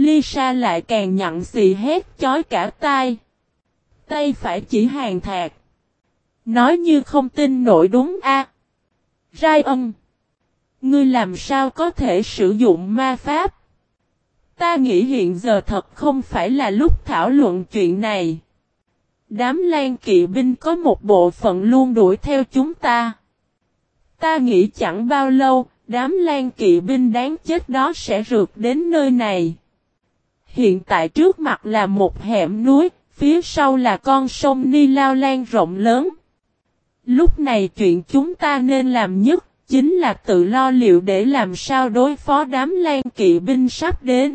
Lisa lại càng nhặn xì hét chói cả tai. Tay phải chỉ Hàn Thạc. Nói như không tin nổi đúng a. Ryan, ngươi làm sao có thể sử dụng ma pháp? Ta nghĩ hiện giờ thật không phải là lúc thảo luận chuyện này. Đám Lan kỵ binh có một bộ phận luôn đuổi theo chúng ta. Ta nghĩ chẳng bao lâu, đám Lan kỵ binh đáng chết đó sẽ rượt đến nơi này. Hiện tại trước mặt là một hẻm núi, phía sau là con sông Ni Lao Lan rộng lớn. Lúc này chuyện chúng ta nên làm nhất, chính là tự lo liệu để làm sao đối phó đám Lan kỵ binh sắp đến.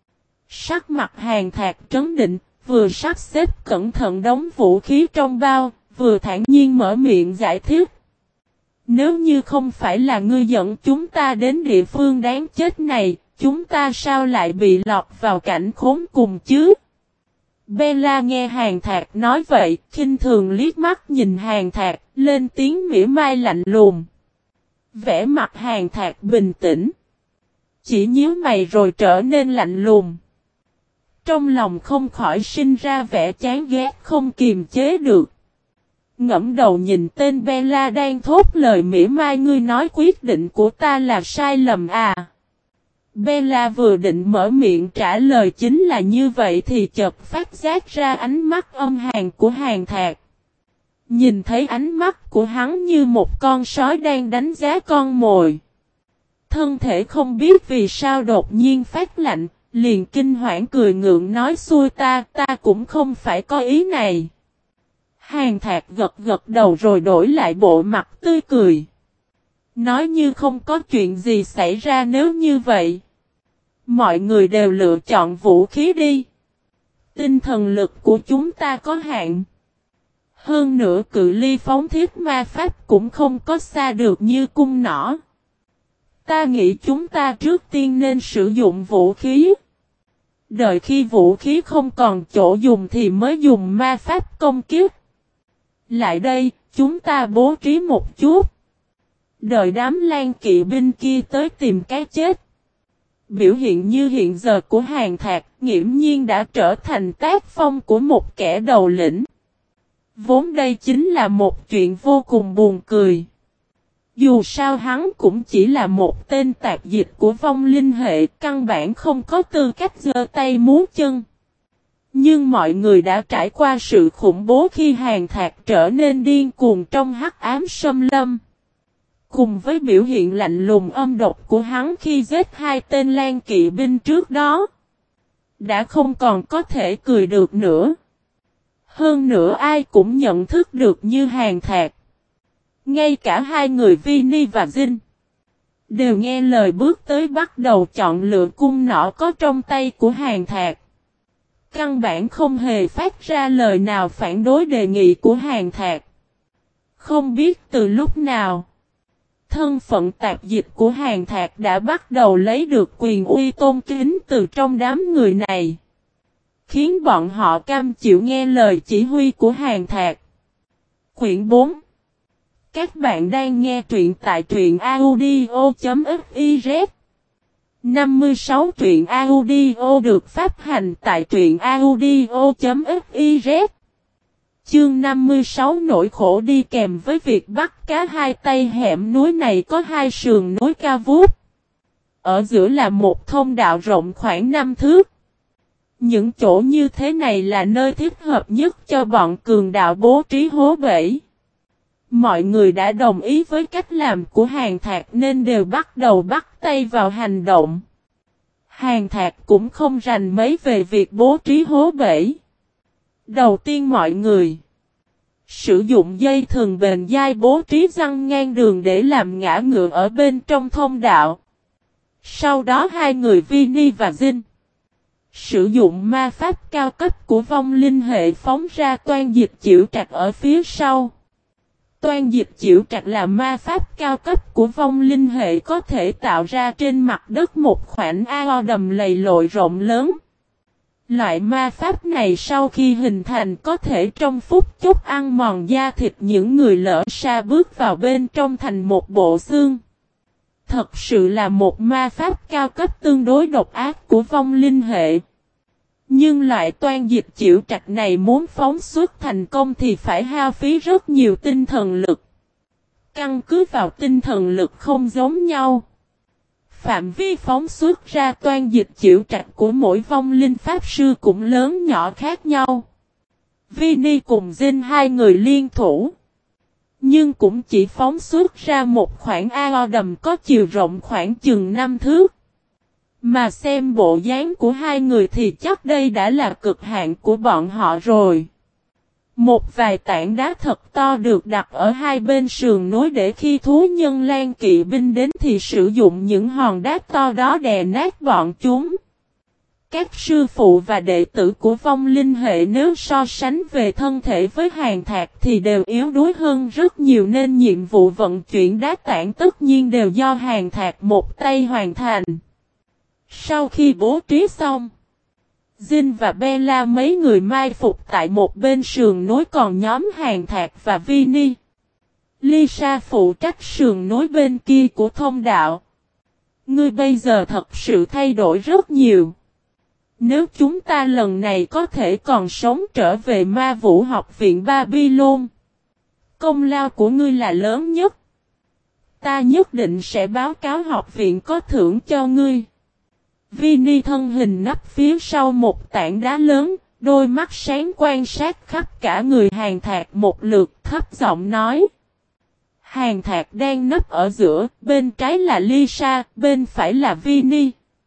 Sắc mặt Hàn Thạc trấn định, vừa sắp xếp cẩn thận đống vũ khí trong bao, vừa thản nhiên mở miệng giải thích. Nếu như không phải là ngươi dẫn chúng ta đến địa phương đáng chết này, chúng ta sao lại bị lọt vào cảnh khốn cùng chứ? Bella nghe Hàn Thạc nói vậy, khinh thường liếc mắt nhìn Hàn Thạc, lên tiếng mỉa mai lạnh lùng. Vẻ mặt Hàn Thạc bình tĩnh. Chỉ nhíu mày rồi trở nên lạnh lùng. Trong lòng không khỏi sinh ra vẻ chán ghét không kiềm chế được. Ngẫm đầu nhìn tên Bella đang thốt lời mỉa mai, ngươi nói quyết định của ta là sai lầm à? Bella vừa định mở miệng trả lời chính là như vậy thì chợt phát giác ra ánh mắt âm hàn của Hàn Thạc. Nhìn thấy ánh mắt của hắn như một con sói đang đánh giá con mồi. Thân thể không biết vì sao đột nhiên phát lạnh, liền kinh hoảng cười ngượng nói xui ta cũng không phải có ý này. Hàn Thạc gật gật đầu rồi đổi lại bộ mặt tươi cười. Nói như không có chuyện gì xảy ra nếu như vậy. Mọi người đều lựa chọn vũ khí đi. Tinh thần lực của chúng ta có hạn. Hơn nữa cự ly phóng thiết ma pháp cũng không có xa được như cung nỏ. Ta nghĩ chúng ta trước tiên nên sử dụng vũ khí. Đợi khi vũ khí không còn chỗ dùng thì mới dùng ma pháp công kiếp. Lại đây, chúng ta bố trí một chút. Đợi đám Lan kỵ binh kia tới tìm cái chết. Biểu hiện như hiện giờ của Hàn Thạc nghiễm nhiên đã trở thành tác phong của một kẻ đầu lĩnh. Vốn đây chính là một chuyện vô cùng buồn cười. Dù sao hắn cũng chỉ là một tên tạp dịch của vong linh hệ, căn bản không có tư cách giơ tay múa chân. Nhưng mọi người đã trải qua sự khủng bố khi Hàn Thạc trở nên điên cuồng trong hắc ám xâm lâm. Cùng với biểu hiện lạnh lùng âm độc của hắn khi giết hai tên Lan kỵ binh trước đó. Đã không còn có thể cười được nữa. Hơn nữa ai cũng nhận thức được như Hàn Thạc. Ngay cả hai người Vinny và Jin đều nghe lời bước tới bắt đầu chọn lựa cung nỏ có trong tay của Hàn Thạc. Căn bản không hề phát ra lời nào phản đối đề nghị của Hàn Thạc. Không biết từ lúc nào, thân phận tạp dịch của Hàn Thạc đã bắt đầu lấy được quyền uy tôn kính từ trong đám người này. Khiến bọn họ cam chịu nghe lời chỉ huy của Hàn Thạc. Quyển 4. Các bạn đang nghe truyện tại truyện audio.fiz 56 truyện audio được phát hành tại truyện audio.fiz. Chương 56 nỗi khổ đi kèm với việc bắt cá hai tay. Hẻm núi này có hai sườn núi cao vút. Ở giữa là một thông đạo rộng khoảng 5 thước. Những chỗ như thế này là nơi thích hợp nhất cho bọn cường đạo bố trí hố bẫy. Mọi người đã đồng ý với cách làm của Hàn Thạc nên đều bắt đầu bắt tay vào hành động. Hàn Thạc cũng không rành mấy về việc bố trí hố bẫy. Đầu tiên mọi người sử dụng dây thừng bền dai bố trí răng ngang đường để làm ngã ngựa ở bên trong thông đạo. Sau đó hai người Vinny và Jin sử dụng ma pháp cao cấp của vong linh hệ phóng ra toan dịch chịu trạc ở phía sau. Toan dịch chịu trạc là ma pháp cao cấp của vong linh hệ có thể tạo ra trên mặt đất một khoảnh ao đầm lầy lội rộng lớn. Loại ma pháp này sau khi hình thành có thể trong phút chốc ăn mòn da thịt những người lỡ xa bước vào bên trong thành một bộ xương. thật sự là một ma pháp cao cấp tương đối độc ác của vong linh hệ. Nhưng loại toan dịch chịu trạch này muốn phóng xuất thành công thì phải hao phí rất nhiều tinh thần lực. Căn cứ vào tinh thần lực không giống nhau, phạm vi phóng xuất ra toan dịch chịu trạch của mỗi vong linh pháp sư cũng lớn nhỏ khác nhau. Vinny cùng Jin hai người liên thủ, nhưng cũng chỉ phóng xuất ra một khoảng ao đầm có chiều rộng khoảng chừng 5 thước. Mà xem bộ dáng của hai người thì chắc đây đã là cực hạn của bọn họ rồi. Một vài tảng đá thật to được đặt ở hai bên sườn núi để khi thú nhân Lan kỵ binh đến thì sử dụng những hòn đá to đó đè nát bọn chúng. Các sư phụ và đệ tử của vong linh hệ nếu so sánh về thân thể với Hàn Thạc thì đều yếu đuối hơn rất nhiều, nên nhiệm vụ vận chuyển đá tảng tất nhiên đều do Hàn Thạc một tay hoàn thành. Sau khi bố trí xong, Jin và Bella mấy người mai phục tại một bên sườn núi, còn nhóm Hàn Thạc và Vinny, Lisa phụ trách sườn núi bên kia của thông đạo. Ngươi bây giờ thật sự thay đổi rất nhiều. Nếu chúng ta lần này có thể còn sống trở về Ma Vũ học viện Babylon, công lao của ngươi là lớn nhất. Ta nhất định sẽ báo cáo học viện có thưởng cho ngươi. Vinny thân hình nấp phía sau một tảng đá lớn, đôi mắt sáng quan sát khắp cả người Hàn Thạc một lượt, thấp giọng nói. Hàn Thạc đang nấp ở giữa, bên trái là Lisa, bên phải là Vinny.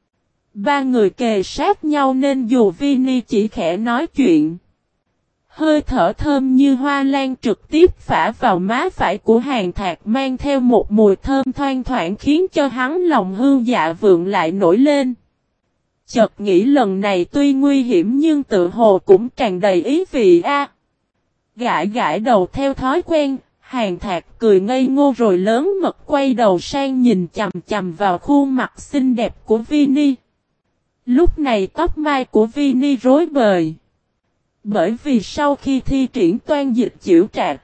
Ba người kề sát nhau nên dù Vinny chỉ khẽ nói chuyện, hơi thở thơm như hoa lan trực tiếp phả vào má phải của Hàn Thạc, mang theo một mùi thơm thoang thoảng khiến cho hắn lòng hương dạ vượng lại nổi lên. Chợt nghĩ lần này tuy nguy hiểm nhưng tự hồ cũng tràn đầy ý vị a. Gãi gãi đầu theo thói quen, Hàn Thạc cười ngây ngô rồi lớn mật quay đầu sang nhìn chằm chằm vào khuôn mặt xinh đẹp của Vinny. Lúc này tóc mai của Vinny rối bời. Bởi vì sau khi thi triển toan dịch chịu trạc,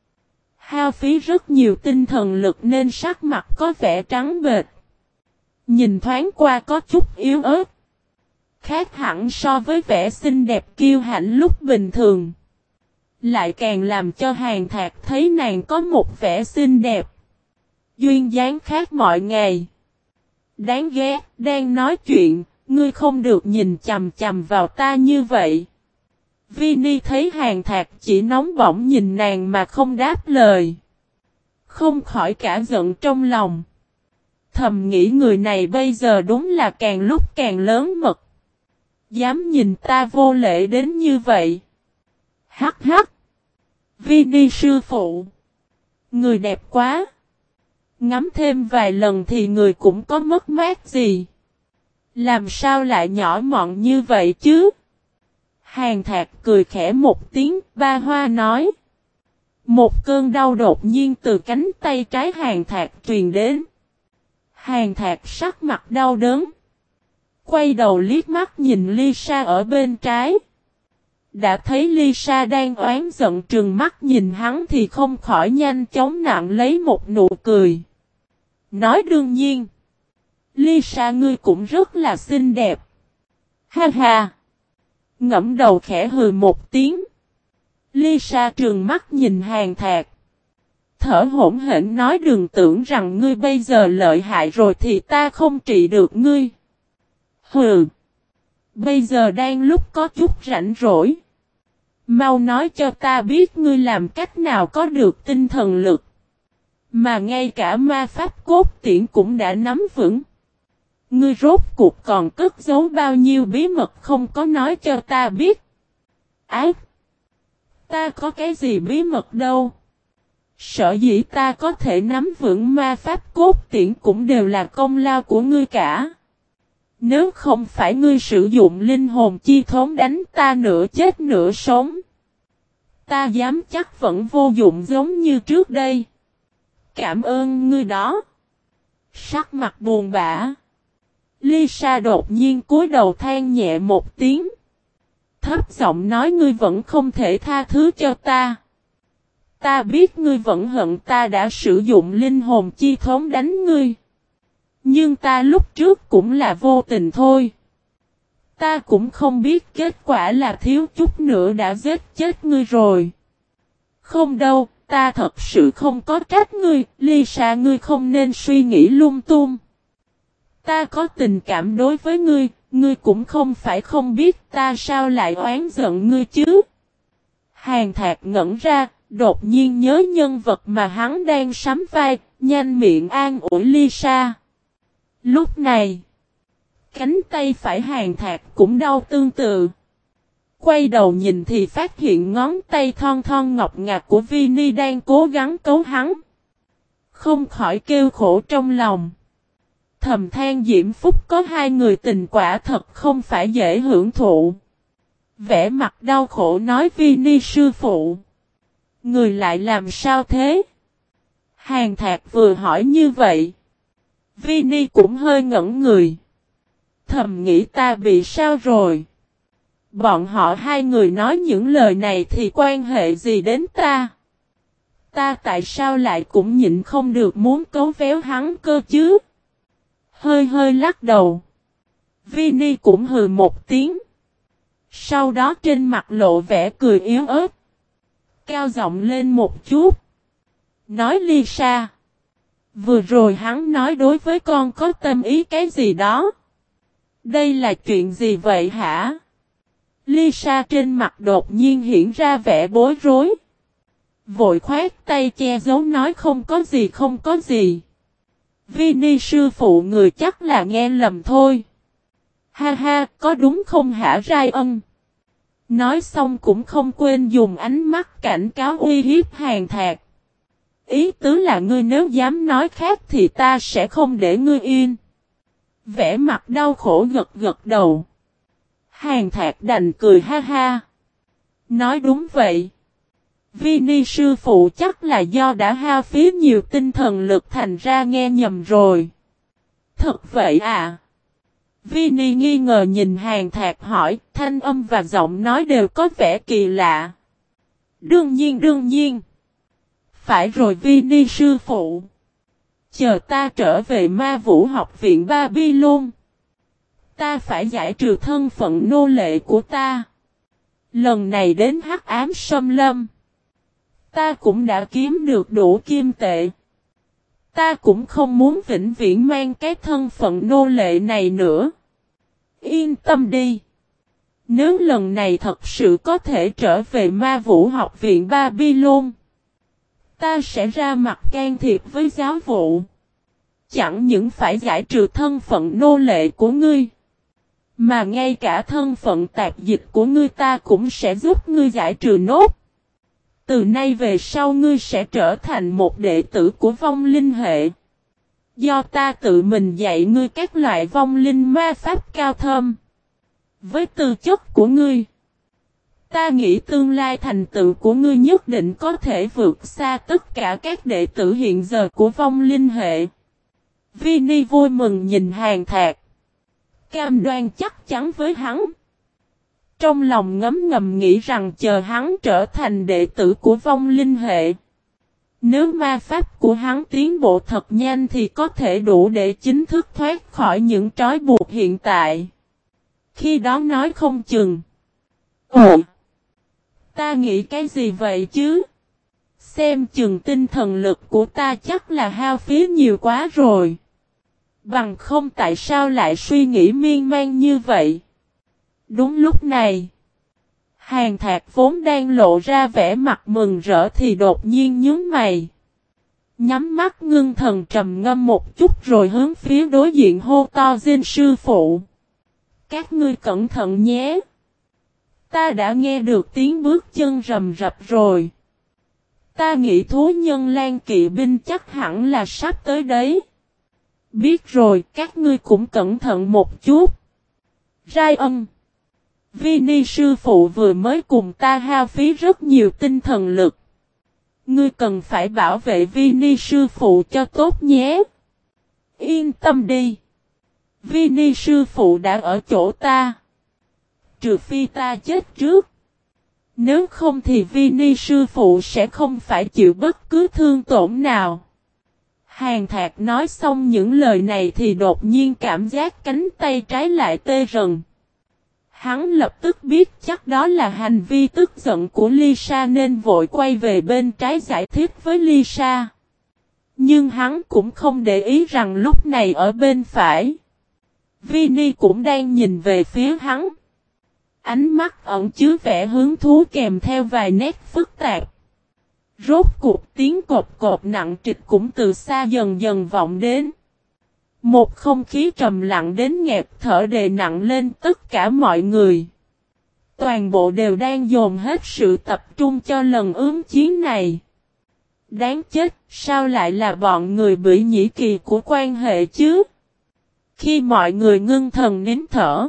hao phí rất nhiều tinh thần lực nên sắc mặt có vẻ trắng bệch. Nhìn thoáng qua có chút yếu ớt. Khác hẳn so với vẻ xinh đẹp kiêu hãnh lúc bình thường. Lại càng làm cho Hàn Thạc thấy nàng có một vẻ xinh đẹp, duyên dáng khác mọi ngày. Đáng ghét, đang nói chuyện, ngươi không được nhìn chằm chằm vào ta như vậy. Vinny thấy Hàn Thạc chỉ nóng bỏng nhìn nàng mà không đáp lời, không khỏi cả giận trong lòng. Thầm nghĩ người này bây giờ đúng là càng lúc càng lớn mật. Dám nhìn ta vô lễ đến như vậy. Hắc hắc. Vinny sư phụ, người đẹp quá. Ngắm thêm vài lần thì người cũng có mất mát gì. Làm sao lại nhỏ mọn như vậy chứ? Hàn Thạc cười khẽ một tiếng, ba hoa nói. Một cơn đau đột nhiên từ cánh tay trái Hàn Thạc truyền đến. Hàn Thạc sắc mặt đau đớn, quay đầu liếc mắt nhìn Lisa ở bên trái. Đã thấy Lisa đang oán giận trừng mắt nhìn hắn thì không khỏi nhanh chóng nặn lấy một nụ cười. Nói đương nhiên. Lisa ngươi cũng rất là xinh đẹp. Ha ha. Ngẫm đầu khẽ hừ một tiếng. Lisa trừng mắt nhìn Hàn Thạc, thở hổn hển nói đừng tưởng rằng ngươi bây giờ lợi hại rồi thì ta không trị được ngươi. Hừ. Bây giờ đang lúc có chút rảnh rỗi. Mau nói cho ta biết ngươi làm cách nào có được tinh thần lực, mà ngay cả ma pháp cốt tiễn cũng đã nắm vững. Ngươi rốt cuộc còn cất giấu bao nhiêu bí mật không có nói cho ta biết. Ác! Ta có cái gì bí mật đâu. Sở dĩ ta có thể nắm vững ma pháp cốt tiễn cũng đều là công lao của ngươi cả. Nếu không phải ngươi sử dụng linh hồn chi thống đánh ta nửa chết nửa sống, ta dám chắc vẫn vô dụng giống như trước đây. Cảm ơn ngươi đó. Sắc mặt buồn bã, Lisa đột nhiên cúi đầu than nhẹ một tiếng, thấp giọng nói ngươi vẫn không thể tha thứ cho ta. Ta biết ngươi vẫn hận ta đã sử dụng linh hồn chi thống đánh ngươi. Nhưng ta lúc trước cũng là vô tình thôi. Ta cũng không biết kết quả là thiếu chút nữa đã giết chết ngươi rồi. Không đâu, ta thật sự không có trách ngươi, Lisa ngươi không nên suy nghĩ lung tung. Ta có tình cảm đối với ngươi, ngươi cũng không phải không biết ta sao lại oán giận ngươi chứ. Hàn Thạc ngẩn ra, đột nhiên nhớ nhân vật mà hắn đang sắm vai, nhanh miệng an ủi Lisa. Lúc này, cánh tay phải Hàn Thạc cũng đau tương tự. Quay đầu nhìn thì phát hiện ngón tay thon thon ngọc ngà của Vinny đang cố gắng cấu hắn. Không khỏi kêu khổ trong lòng. Thầm than Diễm Phúc có hai người tình quả thật không phải dễ hưởng thụ. Vẻ mặt đau khổ nói Vinny sư phụ. Người lại làm sao thế? Hàn Thạc vừa hỏi như vậy. Vinny cũng hơi ngẩn người. Thầm nghĩ ta bị sao rồi? Bọn họ hai người nói những lời này thì quan hệ gì đến ta? Ta tại sao lại cũng nhịn không được muốn cấu véo hắn cơ chứ? Hơi hơi lắc đầu. Vinny cũng hừ một tiếng. Sau đó trên mặt lộ vẻ cười yếu ớt. Cao giọng lên một chút. Nói Lisa. Vừa rồi hắn nói đối với con có tâm ý cái gì đó. Đây là chuyện gì vậy hả? Lisa trên mặt đột nhiên hiện ra vẻ bối rối. Vội khoát tay che giấu nói không có gì không có gì. Vinny sư phụ người chắc là nghe lầm thôi. Ha ha, có đúng không hả Ryan? Nói xong cũng không quên dùng ánh mắt cảnh cáo uy hiếp Hàn Thạc. Ý tứ là ngươi nếu dám nói khác thì ta sẽ không để ngươi yên. Vẻ mặt đau khổ gật gật đầu. Hàn Thạc đành cười ha ha. Nói đúng vậy. Vinny sư phụ chắc là do đã hao phí nhiều tinh thần lực thành ra nghe nhầm rồi. Thật vậy à? Vinny nghi ngờ nhìn Hàn Thạc hỏi, thanh âm và giọng nói đều có vẻ kỳ lạ. Đương nhiên. Phải rồi Vinny sư phụ. Chờ ta trở về Ma Vũ học viện Babylon. Ta phải giải trừ thân phận nô lệ của ta. Lần này đến Hắc Ám Xâm Lâm. Ta cũng đã kiếm được đủ kim tệ. Ta cũng không muốn vĩnh viễn mang cái thân phận nô lệ này nữa. Yên tâm đi. Nếu lần này thật sự có thể trở về Ma Vũ học viện Babylon. Ta sẽ ra mặt can thiệp với giáo vụ. Chẳng những phải giải trừ thân phận nô lệ của ngươi. Mà ngay cả thân phận tạp dịch của ngươi ta cũng sẽ giúp ngươi giải trừ nốt. Từ nay về sau ngươi sẽ trở thành một đệ tử của vong linh hệ. Do ta tự mình dạy ngươi các loại vong linh ma pháp cao thâm. Với tư chất của ngươi, ta nghĩ tương lai thành tựu của ngươi nhất định có thể vượt xa tất cả các đệ tử hiện giờ của vong linh hệ. Vinny vui mừng nhìn Hàn Thạc. Cam đoan chắc chắn với hắn. Trong lòng ngấm ngầm nghĩ rằng chờ hắn trở thành đệ tử của vong linh hệ. Nếu ma pháp của hắn tiến bộ thật nhanh thì có thể đủ để chính thức thoát khỏi những trói buộc hiện tại. Khi đó nói không chừng. Ta nghĩ cái gì vậy chứ? Xem chừng tinh thần lực của ta chắc là hao phí nhiều quá rồi. Bằng không tại sao lại suy nghĩ miên man như vậy? Đúng lúc này, Hàn Thạc vốn đang lộ ra vẻ mặt mừng rỡ thì đột nhiên nhướng mày. Nhắm mắt ngưng thần trầm ngâm một chút rồi hướng phía đối diện hô to Jin sư phụ. Các ngươi cẩn thận nhé. Ta đã nghe được tiếng bước chân rầm rập rồi. Ta nghĩ thú nhân Lan kỵ binh chắc hẳn là sắp tới đấy. Biết rồi, các ngươi cũng cẩn thận một chút. Ryan. Vinny sư phụ vừa mới cùng ta hao phí rất nhiều tinh thần lực. Ngươi cần phải bảo vệ Vinny sư phụ cho tốt nhé. Yên tâm đi. Vinny sư phụ đã ở chỗ ta. Trừ phi ta chết trước. Nếu không thì Vinny sư phụ sẽ không phải chịu bất cứ thương tổn nào. Hàn Thạc nói xong những lời này thì đột nhiên cảm giác cánh tay trái lại tê rần. Hắn lập tức biết chắc đó là hành vi tức giận của Lisa nên vội quay về bên trái giải thích với Lisa. Nhưng hắn cũng không để ý rằng lúc này ở bên phải, Vinny cũng đang nhìn về phía hắn. Ánh mắt ẩn chứa vẻ hứng thú kèm theo vài nét phức tạp. Rốt cuộc tiếng cột cột nặng trịch cũng từ xa dần dần vọng đến. Một không khí trầm lặng đến nghẹt thở đè nặng lên tất cả mọi người. Toàn bộ đều đang dồn hết sự tập trung cho lần ướm chiến này. Đáng chết, sao lại là bọn người Bỉ Nhĩ Kỳ của quan hệ chứ? Khi mọi người ngưng thần nín thở,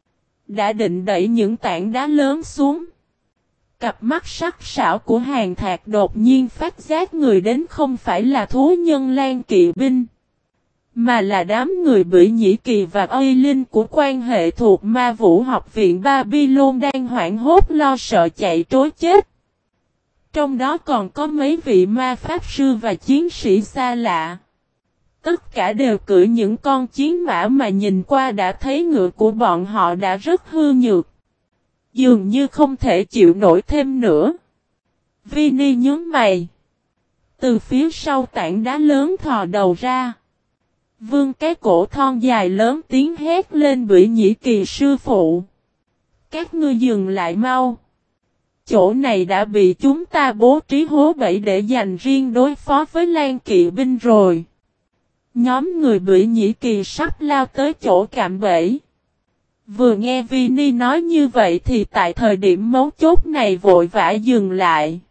đã định đẩy những tảng đá lớn xuống. Cặp mắt sắc sảo của Hàn Thạc đột nhiên phát giác người đến không phải là thú nhân Lan kỵ binh, mà là đám người Bỉ Nhĩ Kỳ và Ây Linh của quan hệ thuộc Ma Vũ học viện Babylon đang hoảng hốt lo sợ chạy trối chết. Trong đó còn có mấy vị ma pháp sư và chiến sĩ xa lạ. Tất cả đều cưỡi những con chiến mã mà nhìn qua đã thấy ngựa của bọn họ đã rất hư nhược. Dường như không thể chịu nổi thêm nữa. Vinny nhướng mày. Từ phía sau tảng đá lớn thò đầu ra. Vương cái cổ thon dài lớn tiếng hét lên Bỉ Nhĩ Kỳ sư phụ. Các ngươi dừng lại mau. Chỗ này đã bị chúng ta bố trí hố bẫy để dành riêng đối phó với Lan kỵ binh rồi. Nhóm người Bỉ Nhĩ Kỳ sắp lao tới chỗ cạm bẫy. Vừa nghe Vinny nói như vậy thì tại thời điểm mấu chốt này vội vã dừng lại.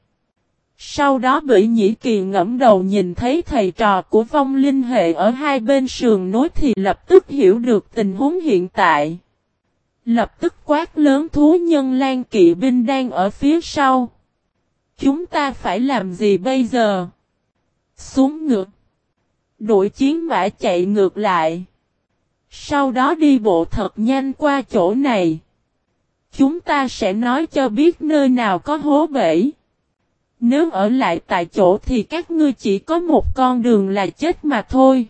Sau đó Bỉ Nhĩ Kỳ ngẫm đầu nhìn thấy thầy trò của vong linh hệ ở hai bên sườn núi thì lập tức hiểu được tình huống hiện tại. Lập tức quát lớn thú nhân Lan kỵ binh đang ở phía sau. Chúng ta phải làm gì bây giờ? Xuống ngựa. Đuổi chiến mã chạy ngược lại. Sau đó đi bộ thật nhanh qua chỗ này. Chúng ta sẽ nói cho biết nơi nào có hố bẫy. Nếu ở lại tại chỗ thì các ngươi chỉ có một con đường là chết mà thôi.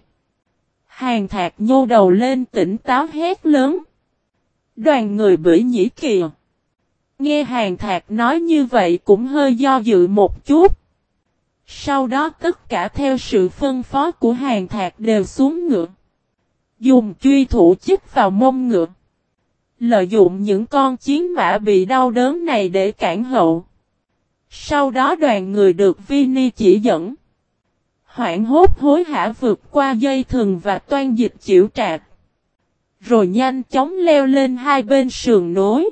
Hàn Thạc nhô đầu lên tỉnh táo hét lớn. Đoàn người Bỉ Nhĩ Kỳ. Nghe Hàn Thạc nói như vậy cũng hơi do dự một chút. Sau đó tất cả theo sự phân phó của Hàn Thạc đều xuống ngựa. Dùng truy thủ chích vào mông ngựa. Lợi dụng những con chiến mã bị đau đớn này để cản hậu. Sau đó đoàn người được Vinny chỉ dẫn. Hoảng hốt hối hả vượt qua dây thừng và toan dịch chịu trạc. Rồi nhanh chóng leo lên hai bên sườn núi.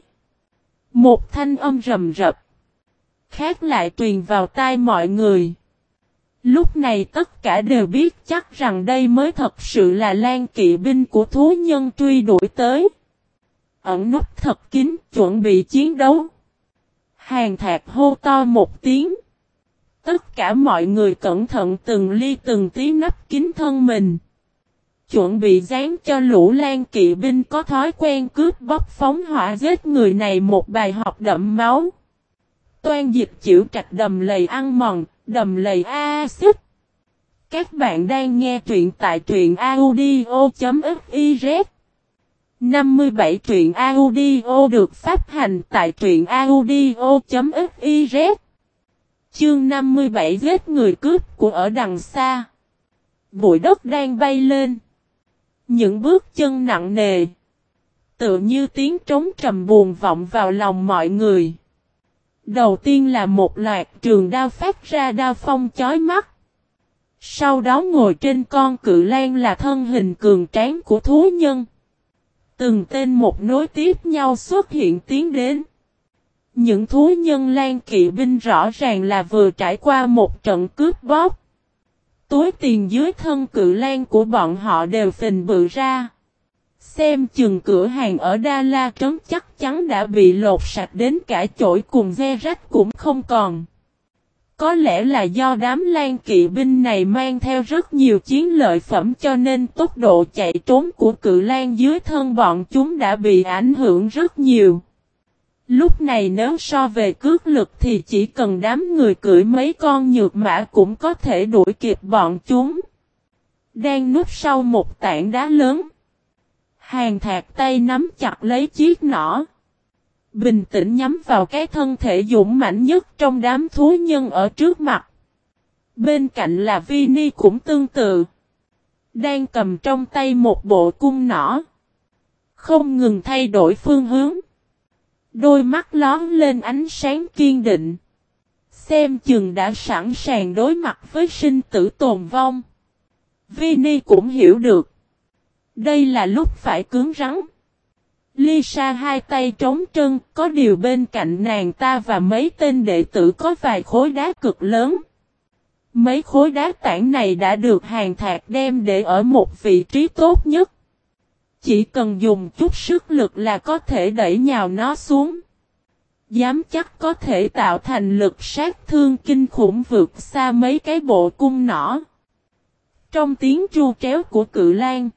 Một thanh âm rầm rập. Khác lại truyền vào tai mọi người. Lúc này tất cả đều biết chắc rằng đây mới thật sự là Lan kỵ binh của thú nhân truy đuổi tới. Ẩn núp thật kín chuẩn bị chiến đấu. Hàn Thạc hô to một tiếng. Tất cả mọi người cẩn thận từng ly từng tí nấp kín thân mình. Chuẩn bị dán cho lũ Lan kỵ binh có thói quen cướp bóc phóng hỏa giết người này một bài học đậm máu. Toan dịch chịu trạch đầm lầy ăn mòn, đầm lầy axit. Các bạn đang nghe truyện tại truyện audio.fiz. 57 truyện audio được phát hành tại truyện audio.fiz. Chương 57 giết người cướp của ở đằng xa. Bụi đất đang bay lên. Những bước chân nặng nề. Tựa như tiếng trống trầm buồn vọng vào lòng mọi người. Đầu tiên là một loạt trường đao phát ra đao phong chói mắt. Sau đó ngồi trên con cự lang là thân hình cường tráng của thú nhân. Từng tên một nối tiếp nhau xuất hiện tiến đến. Những thú nhân Lan kỵ binh rõ ràng là vừa trải qua một trận cướp bóc. Túi tiền dưới thân cự lang của bọn họ đều phình bự ra. Xem chừng cửa hàng ở Đa La Trấn chắc chắn đã bị lột sạch đến cả chổi cùng ve rách cũng không còn. Có lẽ là do đám Lan kỵ binh này mang theo rất nhiều chiến lợi phẩm cho nên tốc độ chạy trốn của cự lang dưới thân bọn chúng đã bị ảnh hưởng rất nhiều. Lúc này nếu so về cước lực thì chỉ cần đám người cưỡi mấy con nhược mã cũng có thể đuổi kịp bọn chúng. Đang núp sau một tảng đá lớn. Hàng Thạc tay nắm chặt lấy chiếc nỏ. Bình tĩnh nhắm vào cái thân thể dũng mãnh nhất trong đám thú nhân ở trước mặt. Bên cạnh là Vinny cũng tương tự. Đang cầm trong tay một bộ cung nỏ. Không ngừng thay đổi phương hướng. Đôi mắt lóe lên ánh sáng kiên định. Xem chừng đã sẵn sàng đối mặt với sinh tử tồn vong. Vinny cũng hiểu được. Đây là lúc phải cứng rắn. Lisa hai tay trống trơn, có điều bên cạnh nàng ta và mấy tên đệ tử có vài khối đá cực lớn. Mấy khối đá tảng này đã được Hàng Thạc đem để ở một vị trí tốt nhất. Chỉ cần dùng chút sức lực là có thể đẩy nhào nó xuống. Dám chắc có thể tạo thành lực sát thương kinh khủng vượt xa mấy cái bộ cung nỏ. Trong tiếng ru tréo của cự lang,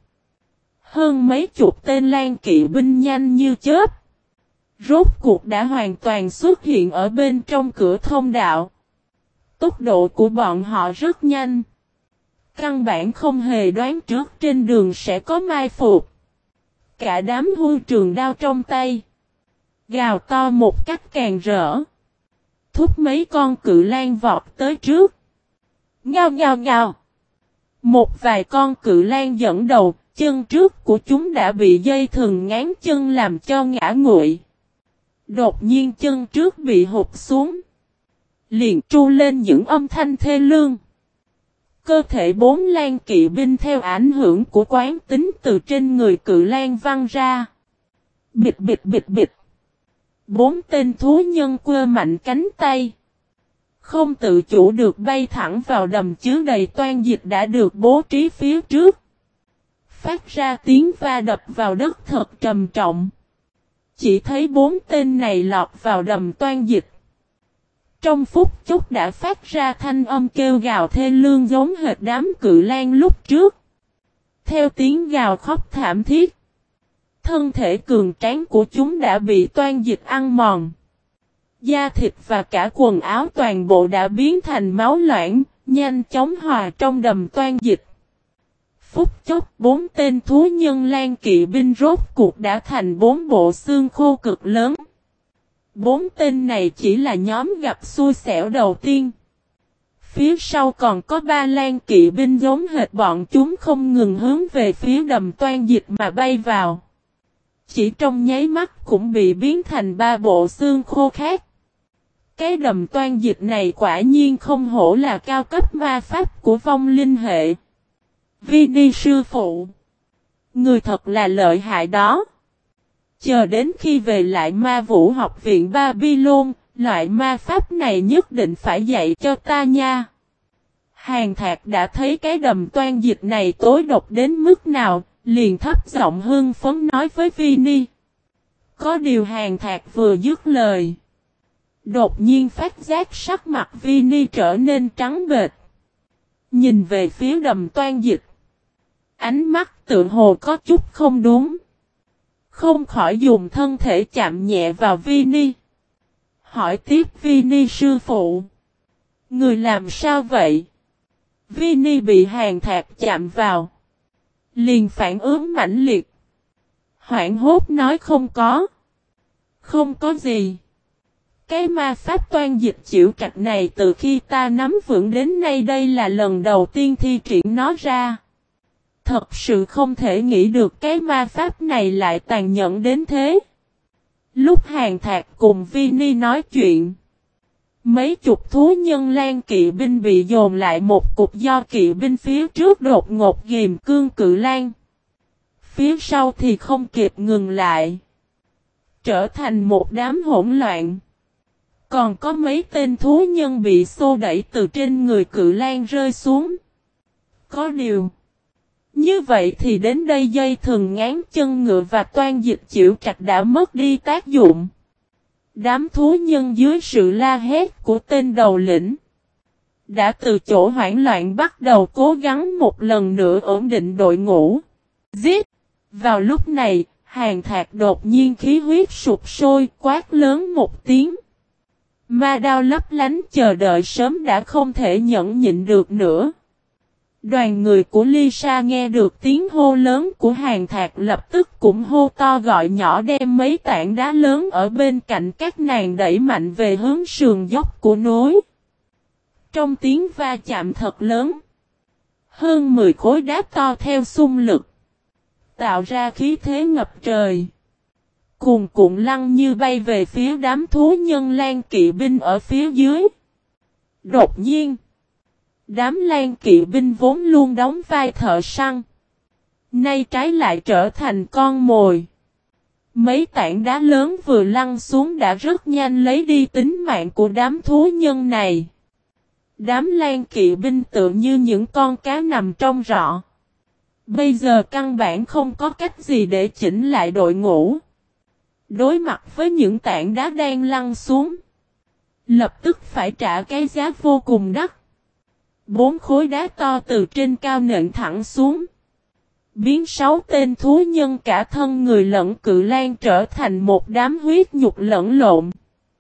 hơn mấy chục tên lang kỵ binh nhanh như chớp. Rốt cuộc đã hoàn toàn xuất hiện ở bên trong cửa thông đạo. Tốc độ của bọn họ rất nhanh. Căn bản không hề đoán trước trên đường sẽ có mai phục. Cả đám hưu trường đao trong tay. Gào to một cách càng rỡ. Thúc mấy con cự lang vọt tới trước. Ngao ngao ngao. Một vài con cự lang dẫn đầu, chân trước của chúng đã bị dây thừng ngán chân làm cho ngã nguội. Đột nhiên chân trước bị hụt xuống. Liền tru lên những âm thanh thê lương. Cơ thể bốn lang kỵ binh theo ảnh hưởng của quán tính từ trên người cự lang văng ra. Bịch bịch bịch bịch. Bốn tên thú nhân quơ mạnh cánh tay. Không tự chủ được bay thẳng vào đầm chứa đầy toan dịch đã được bố trí phía trước. Phát ra tiếng va đập vào đất thật trầm trọng. Chỉ thấy bốn tên này lọt vào đầm toan dịch. Trong phút chốc đã phát ra thanh âm kêu gào thê lương giống hệt đám cự lang lúc trước. Theo tiếng gào khóc thảm thiết. Thân thể cường tráng của chúng đã bị toan dịch ăn mòn. Da thịt và cả quần áo toàn bộ đã biến thành máu loãng, nhanh chóng hòa trong đầm toan dịch. Phút chốc, bốn tên thú nhân lang kỵ binh rốt cuộc đã thành bốn bộ xương khô cực lớn. Bốn tên này chỉ là nhóm gặp xui xẻo đầu tiên. Phía sau còn có ba lang kỵ binh giống hệt bọn chúng không ngừng hướng về phía đầm toan dịch mà bay vào. Chỉ trong nháy mắt cũng bị biến thành ba bộ xương khô khác. Cái đầm toan dịch này quả nhiên không hổ là cao cấp ma pháp của vong linh hệ. Vinny sư phụ. Người thật là lợi hại đó. Chờ đến khi về lại ma vũ học viện Babylon, loại ma pháp này nhất định phải dạy cho ta nha. Hàng Thạc đã thấy cái đầm toan dịch này tối độc đến mức nào, liền thấp giọng hưng phấn nói với Vinny. Có điều Hàng Thạc vừa dứt lời. Đột nhiên phát giác sắc mặt Vinny trở nên trắng bệch. Nhìn về phía đầm toan dịch. Ánh mắt tự hồ có chút không đúng. Không khỏi dùng thân thể chạm nhẹ vào Vinny. Hỏi tiếp Vinny sư phụ. Người làm sao vậy? Vinny bị Hàng Thạc chạm vào. Liền phản ứng mãnh liệt. Hoảng hốt nói không có. Không có gì. Cái ma pháp toan dịch chịu trạch này từ khi ta nắm vững đến nay đây là lần đầu tiên thi triển nó ra. Thật sự không thể nghĩ được cái ma pháp này lại tàn nhẫn đến thế. Lúc Hàng Thạc cùng Vinny nói chuyện. Mấy chục thú nhân lang kỵ binh bị dồn lại một cục do kỵ binh phía trước đột ngột ghim cương cự lang. Phía sau thì không kịp ngừng lại. Trở thành một đám hỗn loạn. Còn có mấy tên thú nhân bị xô đẩy từ trên người cự lang rơi xuống. Có điều. Như vậy thì đến đây dây thừng ngán chân ngựa và toan dịch chịu trạch đã mất đi tác dụng. Đám thú nhân dưới sự la hét của tên đầu lĩnh. Đã từ chỗ hoảng loạn bắt đầu cố gắng một lần nữa ổn định đội ngũ. Giết! Vào lúc này, Hàng Thạc đột nhiên khí huyết sụp sôi quát lớn một tiếng. Ma đao lấp lánh chờ đợi sớm đã không thể nhẫn nhịn được nữa. Đoàn người của Lisa nghe được tiếng hô lớn của Hàn Thạc lập tức cũng hô to gọi nhỏ đem mấy tảng đá lớn ở bên cạnh các nàng đẩy mạnh về hướng sườn dốc của núi. Trong tiếng va chạm thật lớn, hơn 10 khối đá to theo xung lực, tạo ra khí thế ngập trời. Cuồn cuộn lăn như bay về phía đám thú nhân Lan kỵ binh ở phía dưới. Đột nhiên, đám Lan kỵ binh vốn luôn đóng vai thợ săn, nay trái lại trở thành con mồi. Mấy tảng đá lớn vừa lăn xuống đã rất nhanh lấy đi tính mạng của đám thú nhân này. Đám Lan kỵ binh tự như những con cá nằm trong rọ. Bây giờ căn bản không có cách gì để chỉnh lại đội ngũ. Đối mặt với những tảng đá đang lăn xuống, lập tức phải trả cái giá vô cùng đắt. 4 khối đá to từ trên cao nện thẳng xuống, biến 6 tên thú nhân cả thân người lẫn cự lang trở thành một đám huyết nhục lẫn lộn.